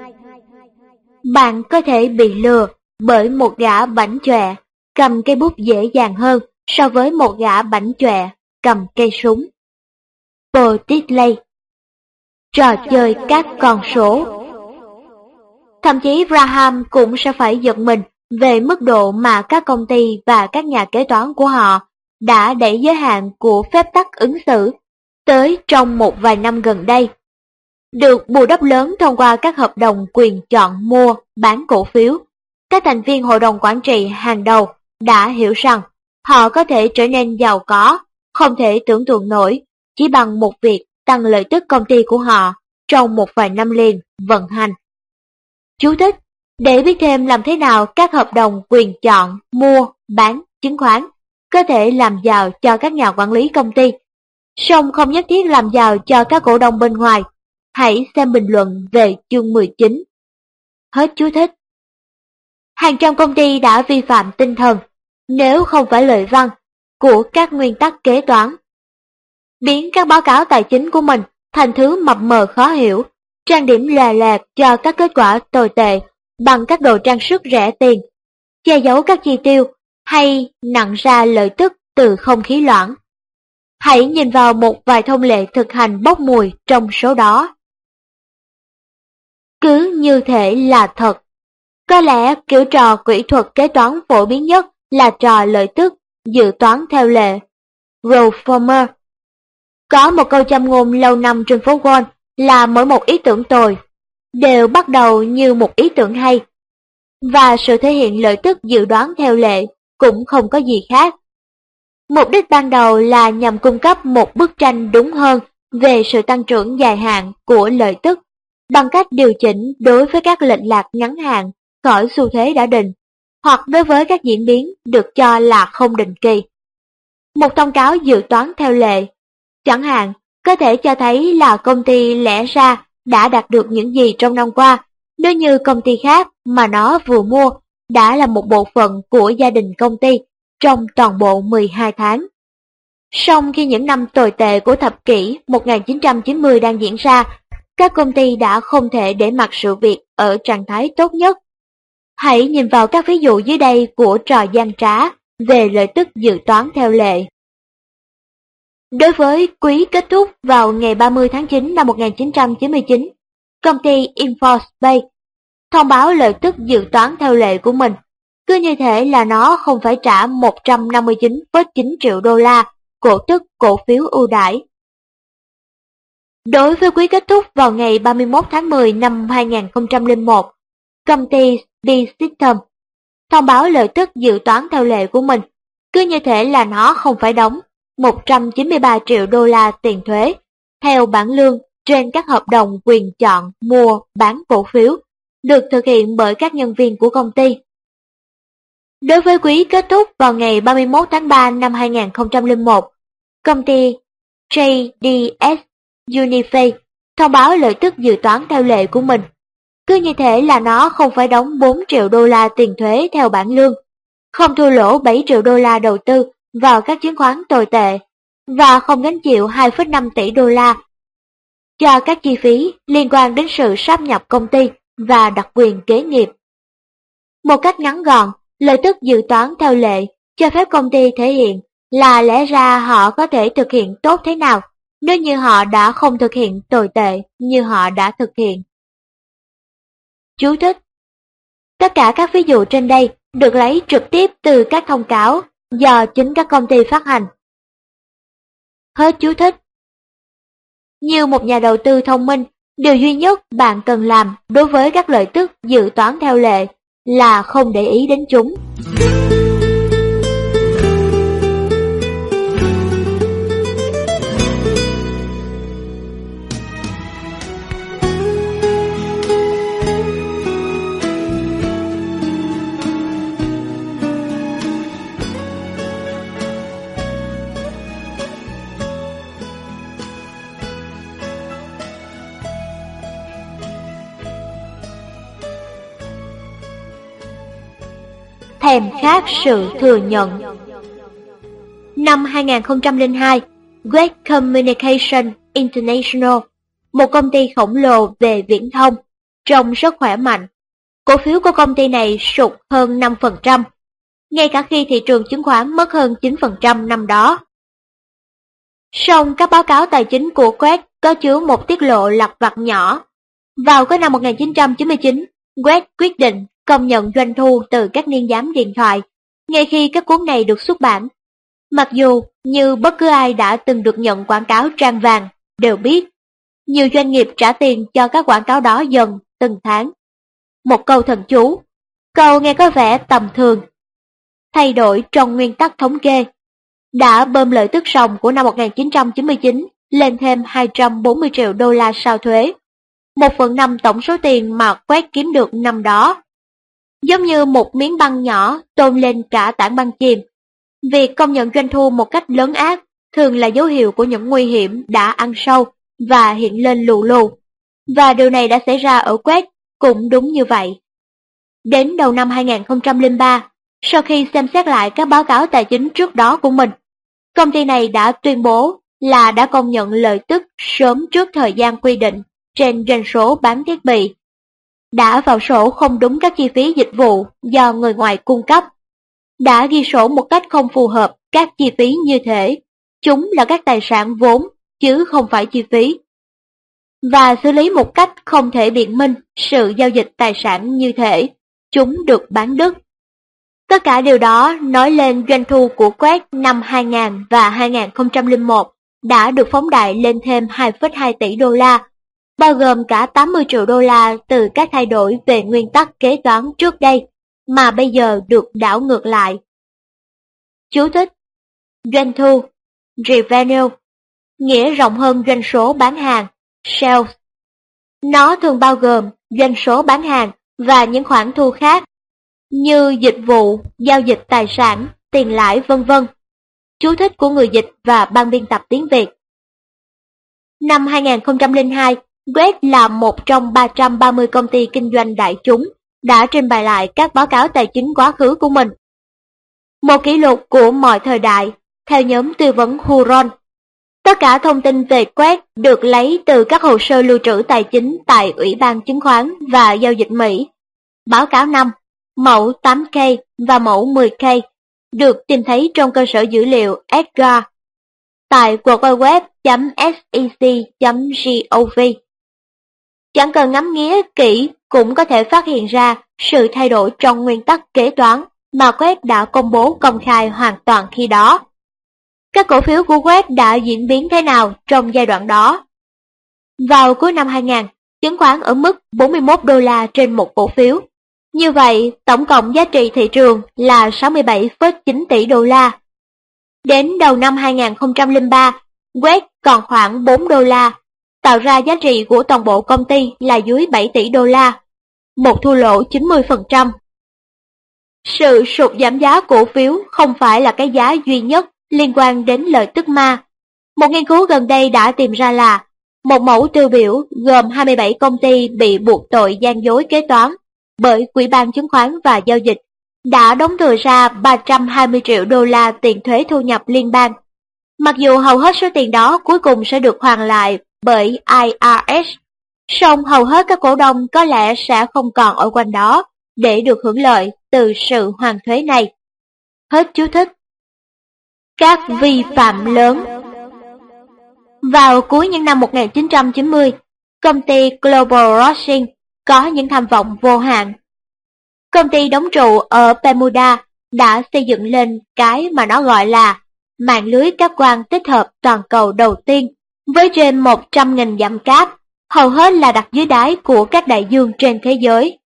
Bạn có thể bị lừa bởi một gã bảnh chọe cầm cây bút dễ dàng hơn so với một gã bảnh chọe cầm cây súng. Paul Disley. Trò chơi các con số. Thậm chí Graham cũng sẽ phải giật mình về mức độ mà các công ty và các nhà kế toán của họ đã đẩy giới hạn của phép tắc ứng xử tới trong một vài năm gần đây. được bù đắp lớn thông qua các hợp đồng quyền chọn mua, bán cổ phiếu. Các thành viên hội đồng quản trị hàng đầu đã hiểu rằng họ có thể trở nên giàu có, không thể tưởng tượng nổi, chỉ bằng một việc tăng lợi tức công ty của họ trong một vài năm liền vận hành. Chú thích: để biết thêm làm thế nào các hợp đồng quyền chọn, mua, bán chứng khoán có thể làm giàu cho các nhà quản lý công ty, song không nhất thiết làm giàu cho các cổ đông bên ngoài, hãy xem bình luận về chương 19. Hết chú thích. Hàng trăm công ty đã vi phạm tinh thần, nếu không phải lời văn, của các nguyên tắc kế toán, biến các báo cáo tài chính của mình thành thứ mập mờ khó hiểu, trang điểm lòe loẹt cho các kết quả tồi tệ bằng các đồ trang sức rẻ tiền, che giấu các chi tiêu hay nặng ra lợi tức từ không khí loãng. Hãy nhìn vào một vài thông lệ thực hành bốc mùi trong số đó. Cứ như thể là thật. Có lẽ kiểu trò kỹ thuật kế toán phổ biến nhất là trò lợi tức dự toán theo lệ, pro forma. Có một câu châm ngôn lâu năm trên phố Wall là mỗi một ý tưởng tồi đều bắt đầu như một ý tưởng hay, và sự thể hiện lợi tức dự đoán theo lệ cũng không có gì khác. Mục đích ban đầu là nhằm cung cấp một bức tranh đúng hơn về sự tăng trưởng dài hạn của lợi tức bằng cách điều chỉnh đối với các lệch lạc ngắn hạn khỏi xu thế đã định, hoặc đối với các diễn biến được cho là không định kỳ. Một thông cáo dự toán theo lệ, chẳng hạn, có thể cho thấy là công ty lẽ ra đã đạt được những gì trong năm qua, nếu như công ty khác mà nó vừa mua đã là một bộ phận của gia đình công ty trong toàn bộ 12 tháng. Song khi những năm tồi tệ của thập kỷ 1990 đang diễn ra, các công ty đã không thể để mặc sự việc ở trạng thái tốt nhất. Hãy nhìn vào các ví dụ dưới đây của trò gian trá về lợi tức dự toán theo lệ. Đối với quý kết thúc vào ngày 30 tháng 9 năm 1999, công ty InfoSpace thông báo lợi tức dự toán theo lệ của mình, cứ như thể là nó không phải trả 159,9 triệu đô la cổ tức cổ phiếu ưu đãi. Đối với quý kết thúc vào ngày 31 tháng 10 năm 2001, công ty Speed Systems thông báo lợi tức dự toán theo lệ của mình, cứ như thể là nó không phải đóng 193 triệu đô la tiền thuế theo bảng lương trên các hợp đồng quyền chọn, mua, bán cổ phiếu được thực hiện bởi các nhân viên của công ty. Đối với quý kết thúc vào ngày 31 tháng 3 năm 2001, công ty JDS Uniphase thông báo lợi tức dự toán theo lệ của mình, cứ như thể là nó không phải đóng 4 triệu đô la tiền thuế theo bảng lương, không thua lỗ 7 triệu đô la đầu tư vào các chứng khoán tồi tệ, và không gánh chịu 2,5 tỷ đô la cho các chi phí liên quan đến sự sáp nhập công ty và đặc quyền kế nghiệp. Một cách ngắn gọn, lợi tức dự toán theo lệ cho phép công ty thể hiện là lẽ ra họ có thể thực hiện tốt thế nào nếu như họ đã không thực hiện tồi tệ như họ đã thực hiện. Chú thích: tất cả các ví dụ trên đây được lấy trực tiếp từ các thông cáo do chính các công ty phát hành. Hết chú thích. Như một nhà đầu tư thông minh, điều duy nhất bạn cần làm đối với các lợi tức dự toán theo lệ là không để ý đến chúng. Thèm khát sự thừa nhận. Năm 2002, West Communication International, một công ty khổng lồ về viễn thông, trông rất khỏe mạnh. Cổ phiếu của công ty này sụt hơn 5%, ngay cả khi thị trường chứng khoán mất hơn 9% năm đó. Song các báo cáo tài chính của West có chứa một tiết lộ lặt vặt nhỏ. Vào cái năm 1999, West quyết định công nhận doanh thu từ các niên giám điện thoại ngay khi các cuốn này được xuất bản. Mặc dù như bất cứ ai đã từng được nhận quảng cáo trang vàng đều biết, nhiều doanh nghiệp trả tiền cho các quảng cáo đó dần từng tháng. Một câu thần chú, câu nghe có vẻ tầm thường, thay đổi trong nguyên tắc thống kê, đã bơm lợi tức ròng của năm 1999 lên thêm 240 triệu đô la sau thuế, 1/5 tổng số tiền mà Quest kiếm được năm đó. Giống như một miếng băng nhỏ tôn lên cả tảng băng chìm. Việc công nhận doanh thu một cách lớn ác thường là dấu hiệu của những nguy hiểm đã ăn sâu và hiện lên lù lù. Và điều này đã xảy ra ở Quest cũng đúng như vậy. Đến đầu năm 2003, sau khi xem xét lại các báo cáo tài chính trước đó của mình, công ty này đã tuyên bố là đã công nhận lợi tức sớm trước thời gian quy định trên doanh số bán thiết bị, đã vào sổ không đúng các chi phí dịch vụ do người ngoài cung cấp, đã ghi sổ một cách không phù hợp các chi phí như thể chúng là các tài sản vốn chứ không phải chi phí, và xử lý một cách không thể biện minh sự giao dịch tài sản như thể chúng được bán đứt. Tất cả điều đó nói lên doanh thu của Quest năm 2000 và 2001 đã được phóng đại lên thêm 2,2 tỷ đô la, bao gồm cả 80 triệu đô la từ các thay đổi về nguyên tắc kế toán trước đây, mà bây giờ được đảo ngược lại. Chú thích: doanh thu, revenue, nghĩa rộng hơn doanh số bán hàng, sales. Nó thường bao gồm doanh số bán hàng và những khoản thu khác, như dịch vụ, giao dịch tài sản, tiền lãi v.v. Chú thích của người dịch và ban biên tập tiếng Việt. Năm 2002, Quest là một trong 330 công ty kinh doanh đại chúng đã trình bày lại các báo cáo tài chính quá khứ của mình. Một kỷ lục của mọi thời đại, theo nhóm tư vấn Huron. Tất cả thông tin về Quest được lấy từ các hồ sơ lưu trữ tài chính tại Ủy ban Chứng khoán và Giao dịch Mỹ. Báo cáo 5, mẫu 8K và mẫu 10K được tìm thấy trong cơ sở dữ liệu Edgar tại worldwideweb.sec.gov. Chẳng cần ngắm nghía kỹ cũng có thể phát hiện ra sự thay đổi trong nguyên tắc kế toán mà Quest đã công bố công khai hoàn toàn khi đó. Các cổ phiếu của Quest đã diễn biến thế nào trong giai đoạn đó? Vào cuối năm 2000, chứng khoán ở mức 41 đô la trên một cổ phiếu. Như vậy, tổng cộng giá trị thị trường là 67,9 tỷ đô la. Đến đầu năm 2003, Quest còn khoảng 4 đô la, tạo ra giá trị của toàn bộ công ty là dưới 7 tỷ đô la, một thua lỗ 90%. Sự sụt giảm giá cổ phiếu không phải là cái giá duy nhất liên quan đến lợi tức ma. Một nghiên cứu gần đây đã tìm ra là một mẫu tiêu biểu gồm 27 công ty bị buộc tội gian dối kế toán bởi Ủy ban Chứng khoán và Giao dịch đã đóng thừa ra 320 triệu đô la tiền thuế thu nhập liên bang. Mặc dù hầu hết số tiền đó cuối cùng sẽ được hoàn lại bởi IRS, song hầu hết các cổ đông có lẽ sẽ không còn ở quanh đó để được hưởng lợi từ sự hoàn thuế này. Hết chú thích. Các vi phạm lớn. Vào cuối những năm 1990, công ty Global Crossing có những tham vọng vô hạn. Công ty đóng trụ ở Bermuda đã xây dựng lên cái mà nó gọi là mạng lưới cáp quang tích hợp toàn cầu đầu tiên với trên 100.000 dặm cáp, hầu hết là đặt dưới đáy của các đại dương trên thế giới.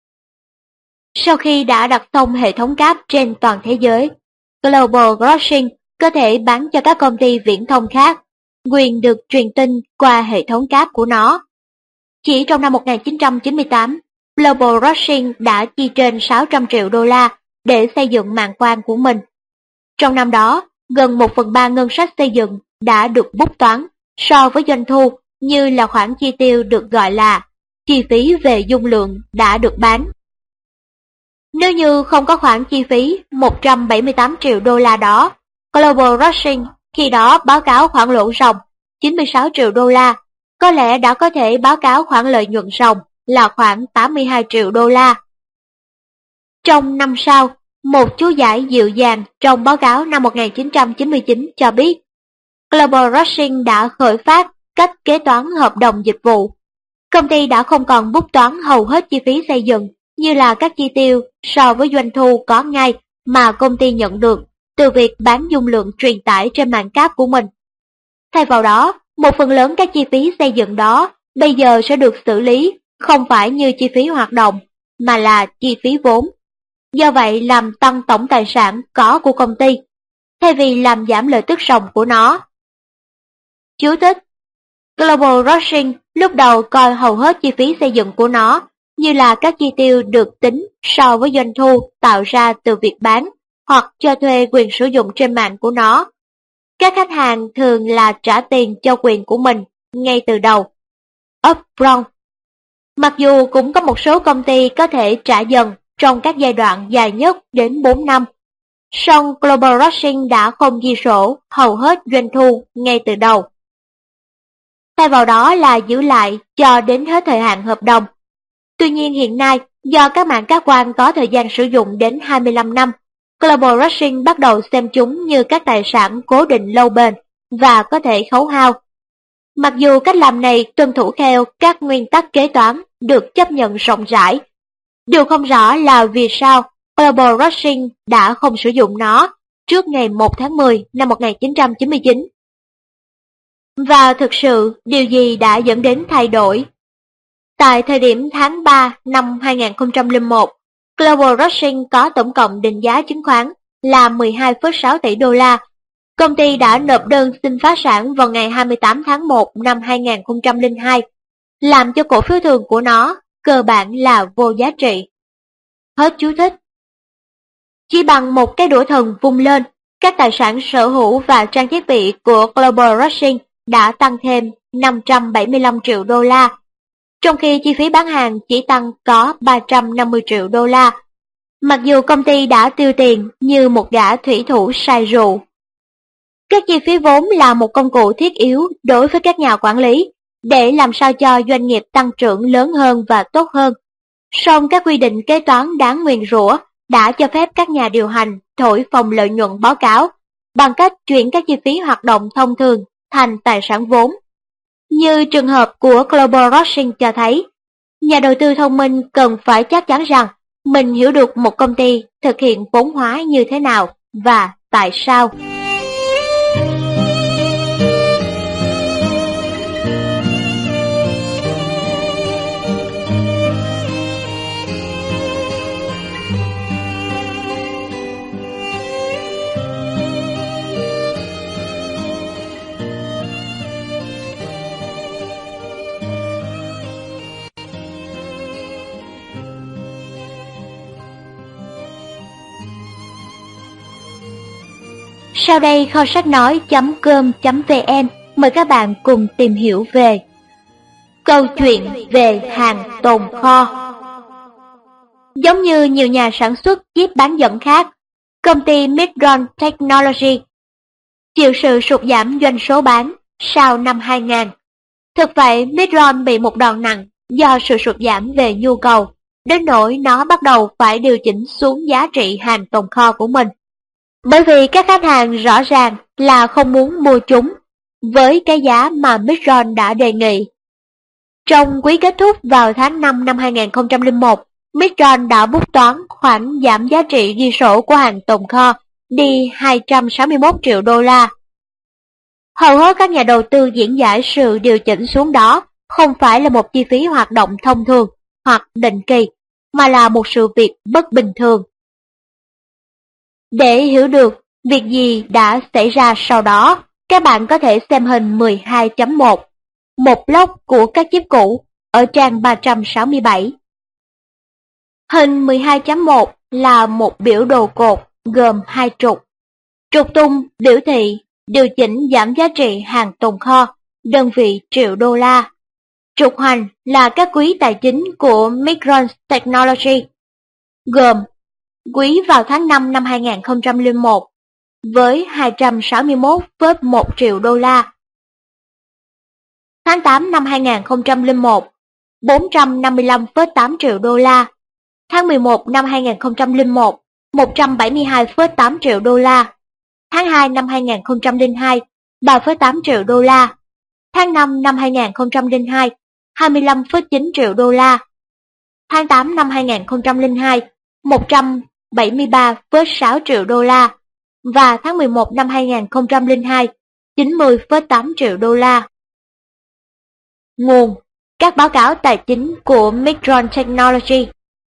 Sau khi đã đặt xong hệ thống cáp trên toàn thế giới, Global Crossing có thể bán cho các công ty viễn thông khác quyền được truyền tin qua hệ thống cáp của nó. Chỉ trong năm 1998, Global Crossing đã chi trên 600 triệu đô la để xây dựng mạng quang của mình. Trong năm đó, gần 1/3 ngân sách xây dựng đã được bút toán so với doanh thu, như là khoản chi tiêu được gọi là chi phí về dung lượng đã được bán. Nếu như không có khoản chi phí 178 triệu đô la đó, Global Crossing khi đó báo cáo khoản lỗ ròng 96 triệu đô la, có lẽ đã có thể báo cáo khoản lợi nhuận ròng là khoảng 82 triệu đô la. Trong năm sau, một chú giải dịu dàng trong báo cáo năm 1999 cho biết, Global Crossing đã khởi phát cách kế toán hợp đồng dịch vụ. Công ty đã không còn bút toán hầu hết chi phí xây dựng, như là các chi tiêu so với doanh thu có ngay mà công ty nhận được từ việc bán dung lượng truyền tải trên mạng cáp của mình. Thay vào đó, Một phần lớn các chi phí xây dựng đó bây giờ sẽ được xử lý không phải như chi phí hoạt động, mà là chi phí vốn. Do vậy làm tăng tổng tài sản có của công ty, thay vì làm giảm lợi tức ròng của nó. Chú thích: Global Crossing lúc đầu coi hầu hết chi phí xây dựng của nó như là các chi tiêu được tính so với doanh thu tạo ra từ việc bán hoặc cho thuê quyền sử dụng trên mạng của nó. Các khách hàng thường là trả tiền cho quyền của mình ngay từ đầu, upfront. Mặc dù cũng có một số công ty có thể trả dần trong các giai đoạn dài nhất đến 4 năm, song Global Crossing đã không ghi sổ hầu hết doanh thu ngay từ đầu. Thay vào đó là giữ lại cho đến hết thời hạn hợp đồng. Tuy nhiên hiện nay, do các mạng cáp quang có thời gian sử dụng đến 25 năm, Global Crossing bắt đầu xem chúng như các tài sản cố định lâu bền và có thể khấu hao. Mặc dù cách làm này tuân thủ theo các nguyên tắc kế toán được chấp nhận rộng rãi, điều không rõ là vì sao Global Crossing đã không sử dụng nó trước ngày 1 tháng 10 năm 1999. Và thực sự, điều gì đã dẫn đến thay đổi? Tại thời điểm tháng 3 năm 2001, Global Crossing có tổng cộng định giá chứng khoán là 12,6 tỷ đô la. Công ty đã nộp đơn xin phá sản vào ngày 28 tháng 1 năm 2002, làm cho cổ phiếu thường của nó cơ bản là vô giá trị. Hết chú thích. Chỉ bằng một cái đũa thần vung lên, các tài sản sở hữu và trang thiết bị của Global Crossing đã tăng thêm 575 triệu đô la, trong khi chi phí bán hàng chỉ tăng có 350 triệu đô la. Mặc dù công ty đã tiêu tiền như một gã thủy thủ say rượu. Các chi phí vốn là một công cụ thiết yếu đối với các nhà quản lý để làm sao cho doanh nghiệp tăng trưởng lớn hơn và tốt hơn. Song các quy định kế toán đáng nguyền rủa đã cho phép các nhà điều hành thổi phồng lợi nhuận báo cáo bằng cách chuyển các chi phí hoạt động thông thường thành tài sản vốn. Như trường hợp của Global Crossing cho thấy, nhà đầu tư thông minh cần phải chắc chắn rằng mình hiểu được một công ty thực hiện vốn hóa như thế nào và tại sao. Sau đây kho sách nói.com.vn mời các bạn cùng tìm hiểu về câu chuyện về hàng tồn kho. Giống như nhiều nhà sản xuất chip bán dẫn khác, công ty Micron Technology chịu sự sụt giảm doanh số bán sau năm 2000. Thực vậy, Micron bị một đòn nặng do sự sụt giảm về nhu cầu, đến nỗi nó bắt đầu phải điều chỉnh xuống giá trị hàng tồn kho của mình. Bởi vì các khách hàng rõ ràng là không muốn mua chúng với cái giá mà Micron đã đề nghị. Trong quý kết thúc vào tháng 5 năm 2001, Micron đã bút toán khoản giảm giá trị ghi sổ của hàng tồn kho đi 261 triệu đô la. Hầu hết các nhà đầu tư diễn giải sự điều chỉnh xuống đó không phải là một chi phí hoạt động thông thường hoặc định kỳ, mà là một sự việc bất bình thường. Để hiểu được việc gì đã xảy ra sau đó, các bạn có thể xem hình 12.1, một block của các chip cũ ở trang 367. Hình 12.1 là một biểu đồ cột gồm hai trục. Trục tung biểu thị điều chỉnh giảm giá trị hàng tồn kho, đơn vị triệu đô la. Trục hoành là các quý tài chính của Micron Technology, gồm quý vào tháng 5 năm 2001 với 261,1 triệu đô la. Tháng 8 năm 2001, 455,8 triệu đô la. Tháng 11 năm 2001, 172,8 triệu đô la. Tháng 2 năm 2002, 3,8 triệu đô la. Tháng 5 năm 2002, 25,9 triệu đô la. Tháng 8 năm 2002, 173,6 triệu đô la. Và tháng 11 năm 2002, 90,8 triệu đô la. Nguồn: các báo cáo tài chính của Micron Technology.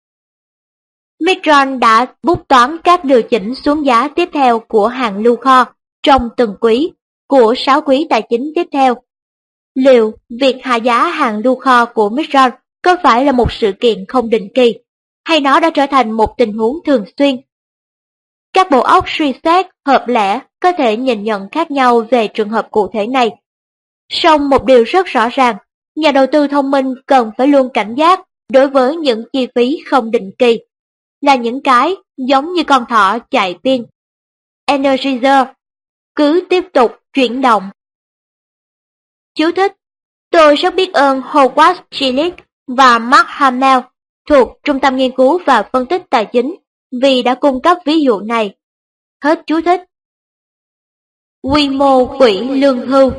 Micron đã bút toán các điều chỉnh xuống giá tiếp theo của hàng lưu kho trong từng quý của 6 quý tài chính tiếp theo. Liệu việc hạ giá hàng lưu kho của Micron có phải là một sự kiện không định kỳ, hay nó đã trở thành một tình huống thường xuyên? Các bộ óc suy xét hợp lẽ có thể nhìn nhận khác nhau về trường hợp cụ thể này. Song một điều rất rõ ràng, nhà đầu tư thông minh cần phải luôn cảnh giác đối với những chi phí không định kỳ, là những cái giống như con thỏ chạy pin. Energizer cứ tiếp tục chuyển động. Chú thích: tôi rất biết ơn Howard Schilling và Mark Hamill thuộc Trung tâm Nghiên cứu và Phân tích Tài chính vì đã cung cấp ví dụ này. Hết chú thích. Quy mô quỹ lương hưu.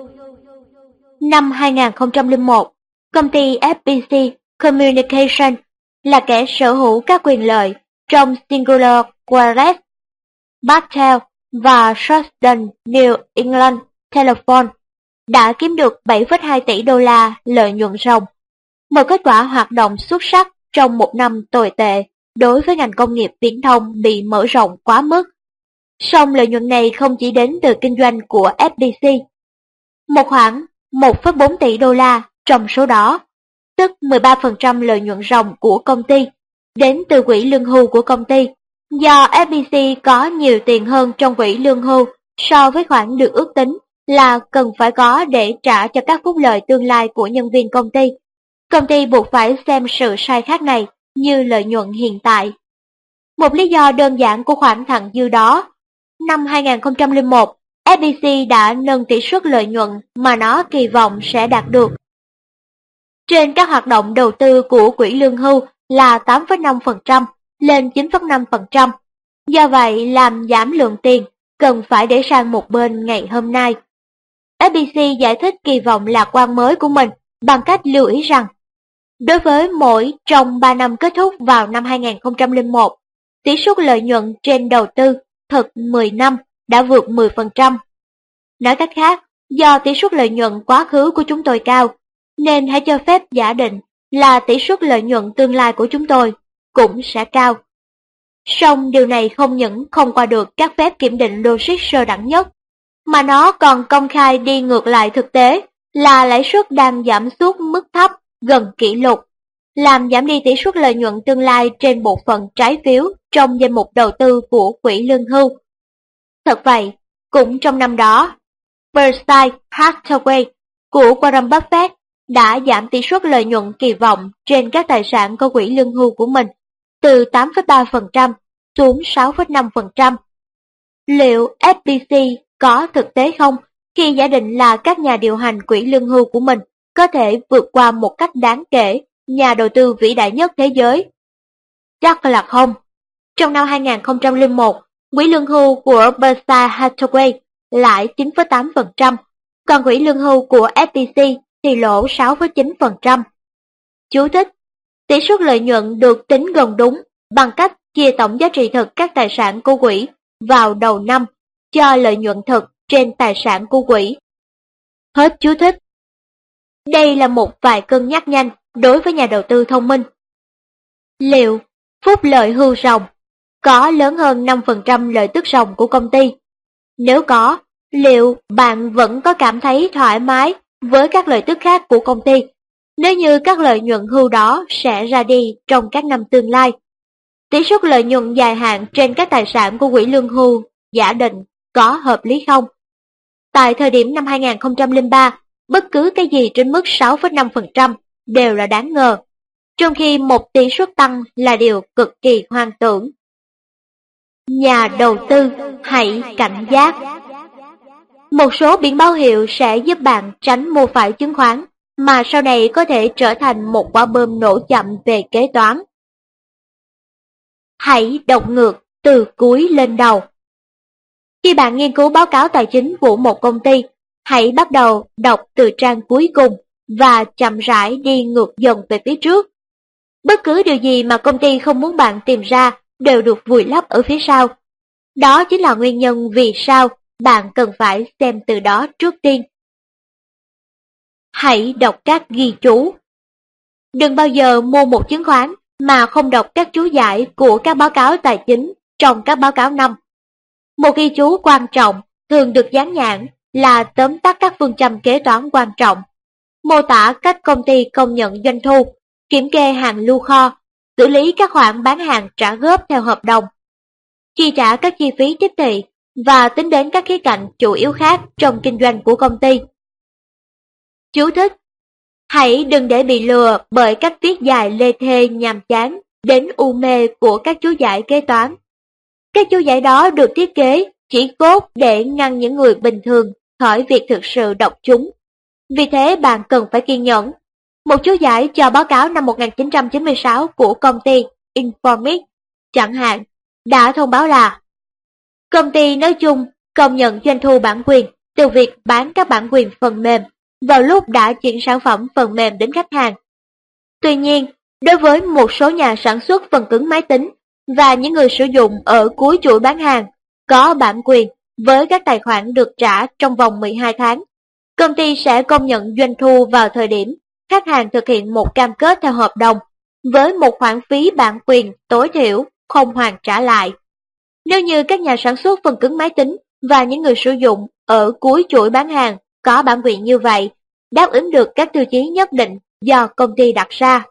Năm 2001, công ty FPC Communication là kẻ sở hữu các quyền lợi trong Singular Wireless, Bechtel và Southern New England Telephone đã kiếm được 7,2 tỷ đô la lợi nhuận ròng, một kết quả hoạt động xuất sắc trong một năm tồi tệ đối với ngành công nghiệp viễn thông bị mở rộng quá mức. Song lợi nhuận này không chỉ đến từ kinh doanh của FPC. Một khoản 1,4 tỷ đô la trong số đó, tức 13% lợi nhuận ròng của công ty, đến từ quỹ lương hưu của công ty, do FPC có nhiều tiền hơn trong quỹ lương hưu so với khoản được ước tính là cần phải có để trả cho các phúc lợi tương lai của nhân viên công ty. Công ty buộc phải xem sự sai khác này như lợi nhuận hiện tại. Một lý do đơn giản của khoản thặng dư đó, năm 2001, FPC đã nâng tỷ suất lợi nhuận mà nó kỳ vọng sẽ đạt được trên các hoạt động đầu tư của quỹ lương hưu là 8,5% lên 9,5%. Do vậy, làm giảm lượng tiền cần phải để sang một bên ngày hôm nay. FPC giải thích kỳ vọng lạc quan mới của mình bằng cách lưu ý rằng, đối với mỗi trong 3 năm kết thúc vào năm 2001, tỷ suất lợi nhuận trên đầu tư thực 10 năm đã vượt 10%. Nói cách khác, do tỷ suất lợi nhuận quá khứ của chúng tôi cao, nên hãy cho phép giả định là tỷ suất lợi nhuận tương lai của chúng tôi cũng sẽ cao. Song điều này không những không qua được các phép kiểm định logic sơ đẳng nhất, mà nó còn công khai đi ngược lại thực tế là lãi suất đang giảm xuống mức thấp gần kỷ lục, làm giảm đi tỷ suất lợi nhuận tương lai trên bộ phận trái phiếu trong danh mục đầu tư của quỹ lương hưu. Thật vậy, cũng trong năm đó, Berkshire Hathaway của Warren Buffett đã giảm tỷ suất lợi nhuận kỳ vọng trên các tài sản của quỹ lương hưu của mình từ 8,3% xuống 6,5%. Liệu FPC có thực tế không khi giả định là các nhà điều hành quỹ lương hưu của mình có thể vượt qua một cách đáng kể nhà đầu tư vĩ đại nhất thế giới? Chắc là không. Trong năm 2001, quỹ lương hưu của Berkshire Hathaway lãi 9,8%, còn quỹ lương hưu của FPC thì lỗ 6,9%. Chú thích: tỷ suất lợi nhuận được tính gần đúng bằng cách chia tổng giá trị thực các tài sản của quỹ vào đầu năm cho lợi nhuận thực trên tài sản của quỹ. Hết chú thích. Đây là một vài cân nhắc nhanh đối với nhà đầu tư thông minh. Liệu phúc lợi hưu ròng có lớn hơn 5% lợi tức ròng của công ty? Nếu có, liệu bạn vẫn có cảm thấy thoải mái với các lợi tức khác của công ty nếu như các lợi nhuận hưu đó sẽ ra đi trong các năm tương lai? Tỷ suất lợi nhuận dài hạn trên các tài sản của quỹ lương hưu giả định có hợp lý không? Tại thời điểm năm 2003, bất cứ cái gì trên mức 6,5% đều là đáng ngờ, trong khi một tỷ suất tăng là điều cực kỳ hoang tưởng. Nhà đầu tư hãy cảnh giác. Một số biển báo hiệu sẽ giúp bạn tránh mua phải chứng khoán mà sau này có thể trở thành một quả bom nổ chậm về kế toán. Hãy đọc ngược từ cuối lên đầu. Khi bạn nghiên cứu báo cáo tài chính của một công ty, hãy bắt đầu đọc từ trang cuối cùng và chậm rãi đi ngược dần về phía trước. Bất cứ điều gì mà công ty không muốn bạn tìm ra đều được vùi lấp ở phía sau. Đó chính là nguyên nhân vì sao bạn cần phải xem từ đó trước tiên. Hãy đọc các ghi chú. Đừng bao giờ mua một chứng khoán mà không đọc các chú giải của các báo cáo tài chính trong các báo cáo năm. Một ghi chú quan trọng thường được dán nhãn là tóm tắt các phương châm kế toán quan trọng, mô tả cách công ty công nhận doanh thu, kiểm kê hàng lưu kho, xử lý các khoản bán hàng trả góp theo hợp đồng, chi trả các chi phí tiếp thị và tính đến các khía cạnh chủ yếu khác trong kinh doanh của công ty. Chú thích: hãy đừng để bị lừa bởi cách viết dài lê thê nhàm chán đến u mê của các chú giải kế toán. Các chú giải đó được thiết kế chỉ cốt để ngăn những người bình thường khỏi việc thực sự đọc chúng. Vì thế bạn cần phải kiên nhẫn. Một chú giải cho báo cáo năm 1996 của công ty Informic, chẳng hạn, đã thông báo là công ty nói chung công nhận doanh thu bản quyền từ việc bán các bản quyền phần mềm vào lúc đã chuyển sản phẩm phần mềm đến khách hàng. Tuy nhiên, đối với một số nhà sản xuất phần cứng máy tính và những người sử dụng ở cuối chuỗi bán hàng có bản quyền với các tài khoản được trả trong vòng 12 tháng, công ty sẽ công nhận doanh thu vào thời điểm khách hàng thực hiện một cam kết theo hợp đồng với một khoản phí bản quyền tối thiểu không hoàn trả lại. Nếu như các nhà sản xuất phần cứng máy tính và những người sử dụng ở cuối chuỗi bán hàng có bản quyền như vậy, đáp ứng được các tiêu chí nhất định do công ty đặt ra.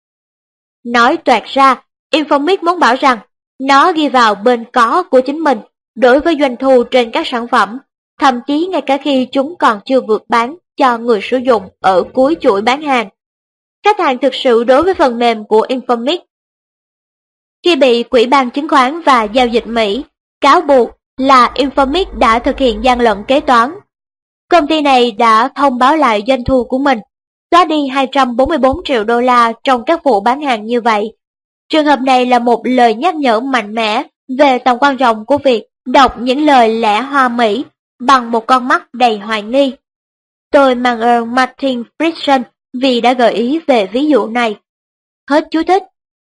Nói toẹt ra, Informic muốn bảo rằng nó ghi vào bên có của chính mình đối với doanh thu trên các sản phẩm, thậm chí ngay cả khi chúng còn chưa vượt bán cho người sử dụng ở cuối chuỗi bán hàng. Khách hàng thực sự đối với phần mềm của Informic. Khi bị Ủy ban Chứng khoán và Giao dịch Mỹ cáo buộc là Informic đã thực hiện gian lận kế toán, công ty này đã thông báo lại doanh thu của mình, xóa đi 244 triệu đô la trong các vụ bán hàng như vậy. Trường hợp này là một lời nhắc nhở mạnh mẽ về tầm quan trọng của việc đọc những lời lẽ hoa mỹ bằng một con mắt đầy hoài nghi. Tôi mang ơn Martin Friedson vì đã gợi ý về ví dụ này. Hết chú thích.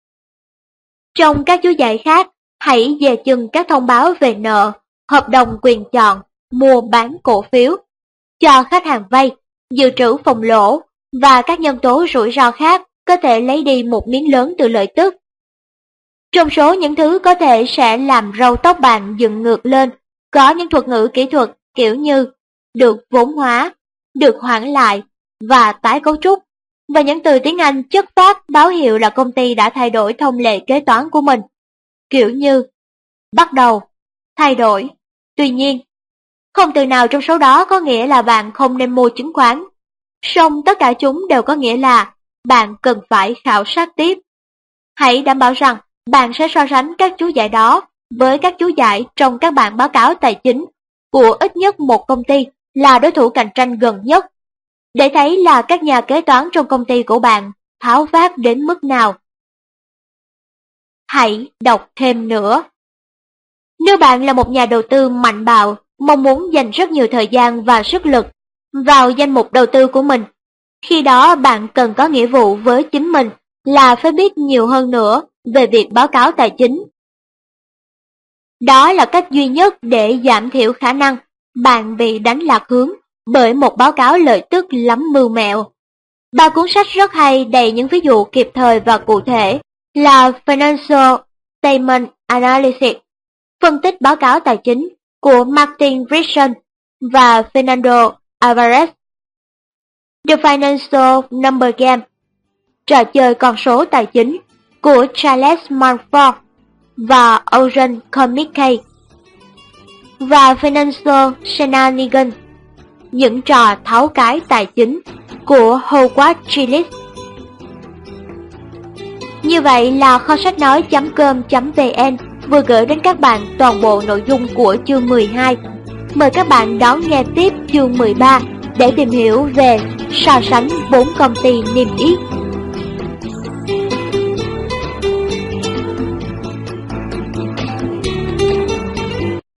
Trong các chú giải khác, hãy dè chừng các thông báo về nợ, hợp đồng quyền chọn, mua bán cổ phiếu, cho khách hàng vay, dự trữ phòng lỗ và các nhân tố rủi ro khác có thể lấy đi một miếng lớn từ lợi tức. Trong số những thứ có thể sẽ làm râu tóc bạn dựng ngược lên, có những thuật ngữ kỹ thuật kiểu như được vốn hóa, được hoãn lại và tái cấu trúc, và những từ tiếng Anh chất phác báo hiệu là công ty đã thay đổi thông lệ kế toán của mình, kiểu như bắt đầu, thay đổi. Tuy nhiên, không từ nào trong số đó có nghĩa là bạn không nên mua chứng khoán, song tất cả chúng đều có nghĩa là bạn cần phải khảo sát tiếp. Hãy đảm bảo rằng bạn sẽ so sánh các chú giải đó với các chú giải trong các bản báo cáo tài chính của ít nhất một công ty là đối thủ cạnh tranh gần nhất, để thấy là các nhà kế toán trong công ty của bạn tháo vát đến mức nào. Hãy đọc thêm nữa. Nếu bạn là một nhà đầu tư mạnh bạo, mong muốn dành rất nhiều thời gian và sức lực vào danh mục đầu tư của mình, khi đó bạn cần có nghĩa vụ với chính mình là phải biết nhiều hơn nữa về việc báo cáo tài chính. Đó là cách duy nhất để giảm thiểu khả năng bạn bị đánh lạc hướng bởi một báo cáo lợi tức lắm mưu mẹo. 3 cuốn sách rất hay đầy những ví dụ kịp thời và cụ thể là Financial Statement Analysis, phân tích báo cáo tài chính của Martin Friedson và Fernando Alvarez, The Financial Number Game, trò chơi con số tài chính của Charles Manford và Eugene Comicay, và Financial Shenanigans, những trò tháo cái tài chính của Howard Gillis. Như vậy là kho sách nói.com.vn vừa gửi đến các bạn toàn bộ nội dung của chương 12. Mời các bạn đón nghe tiếp chương 13 để tìm hiểu về so sánh 4 công ty niêm yết.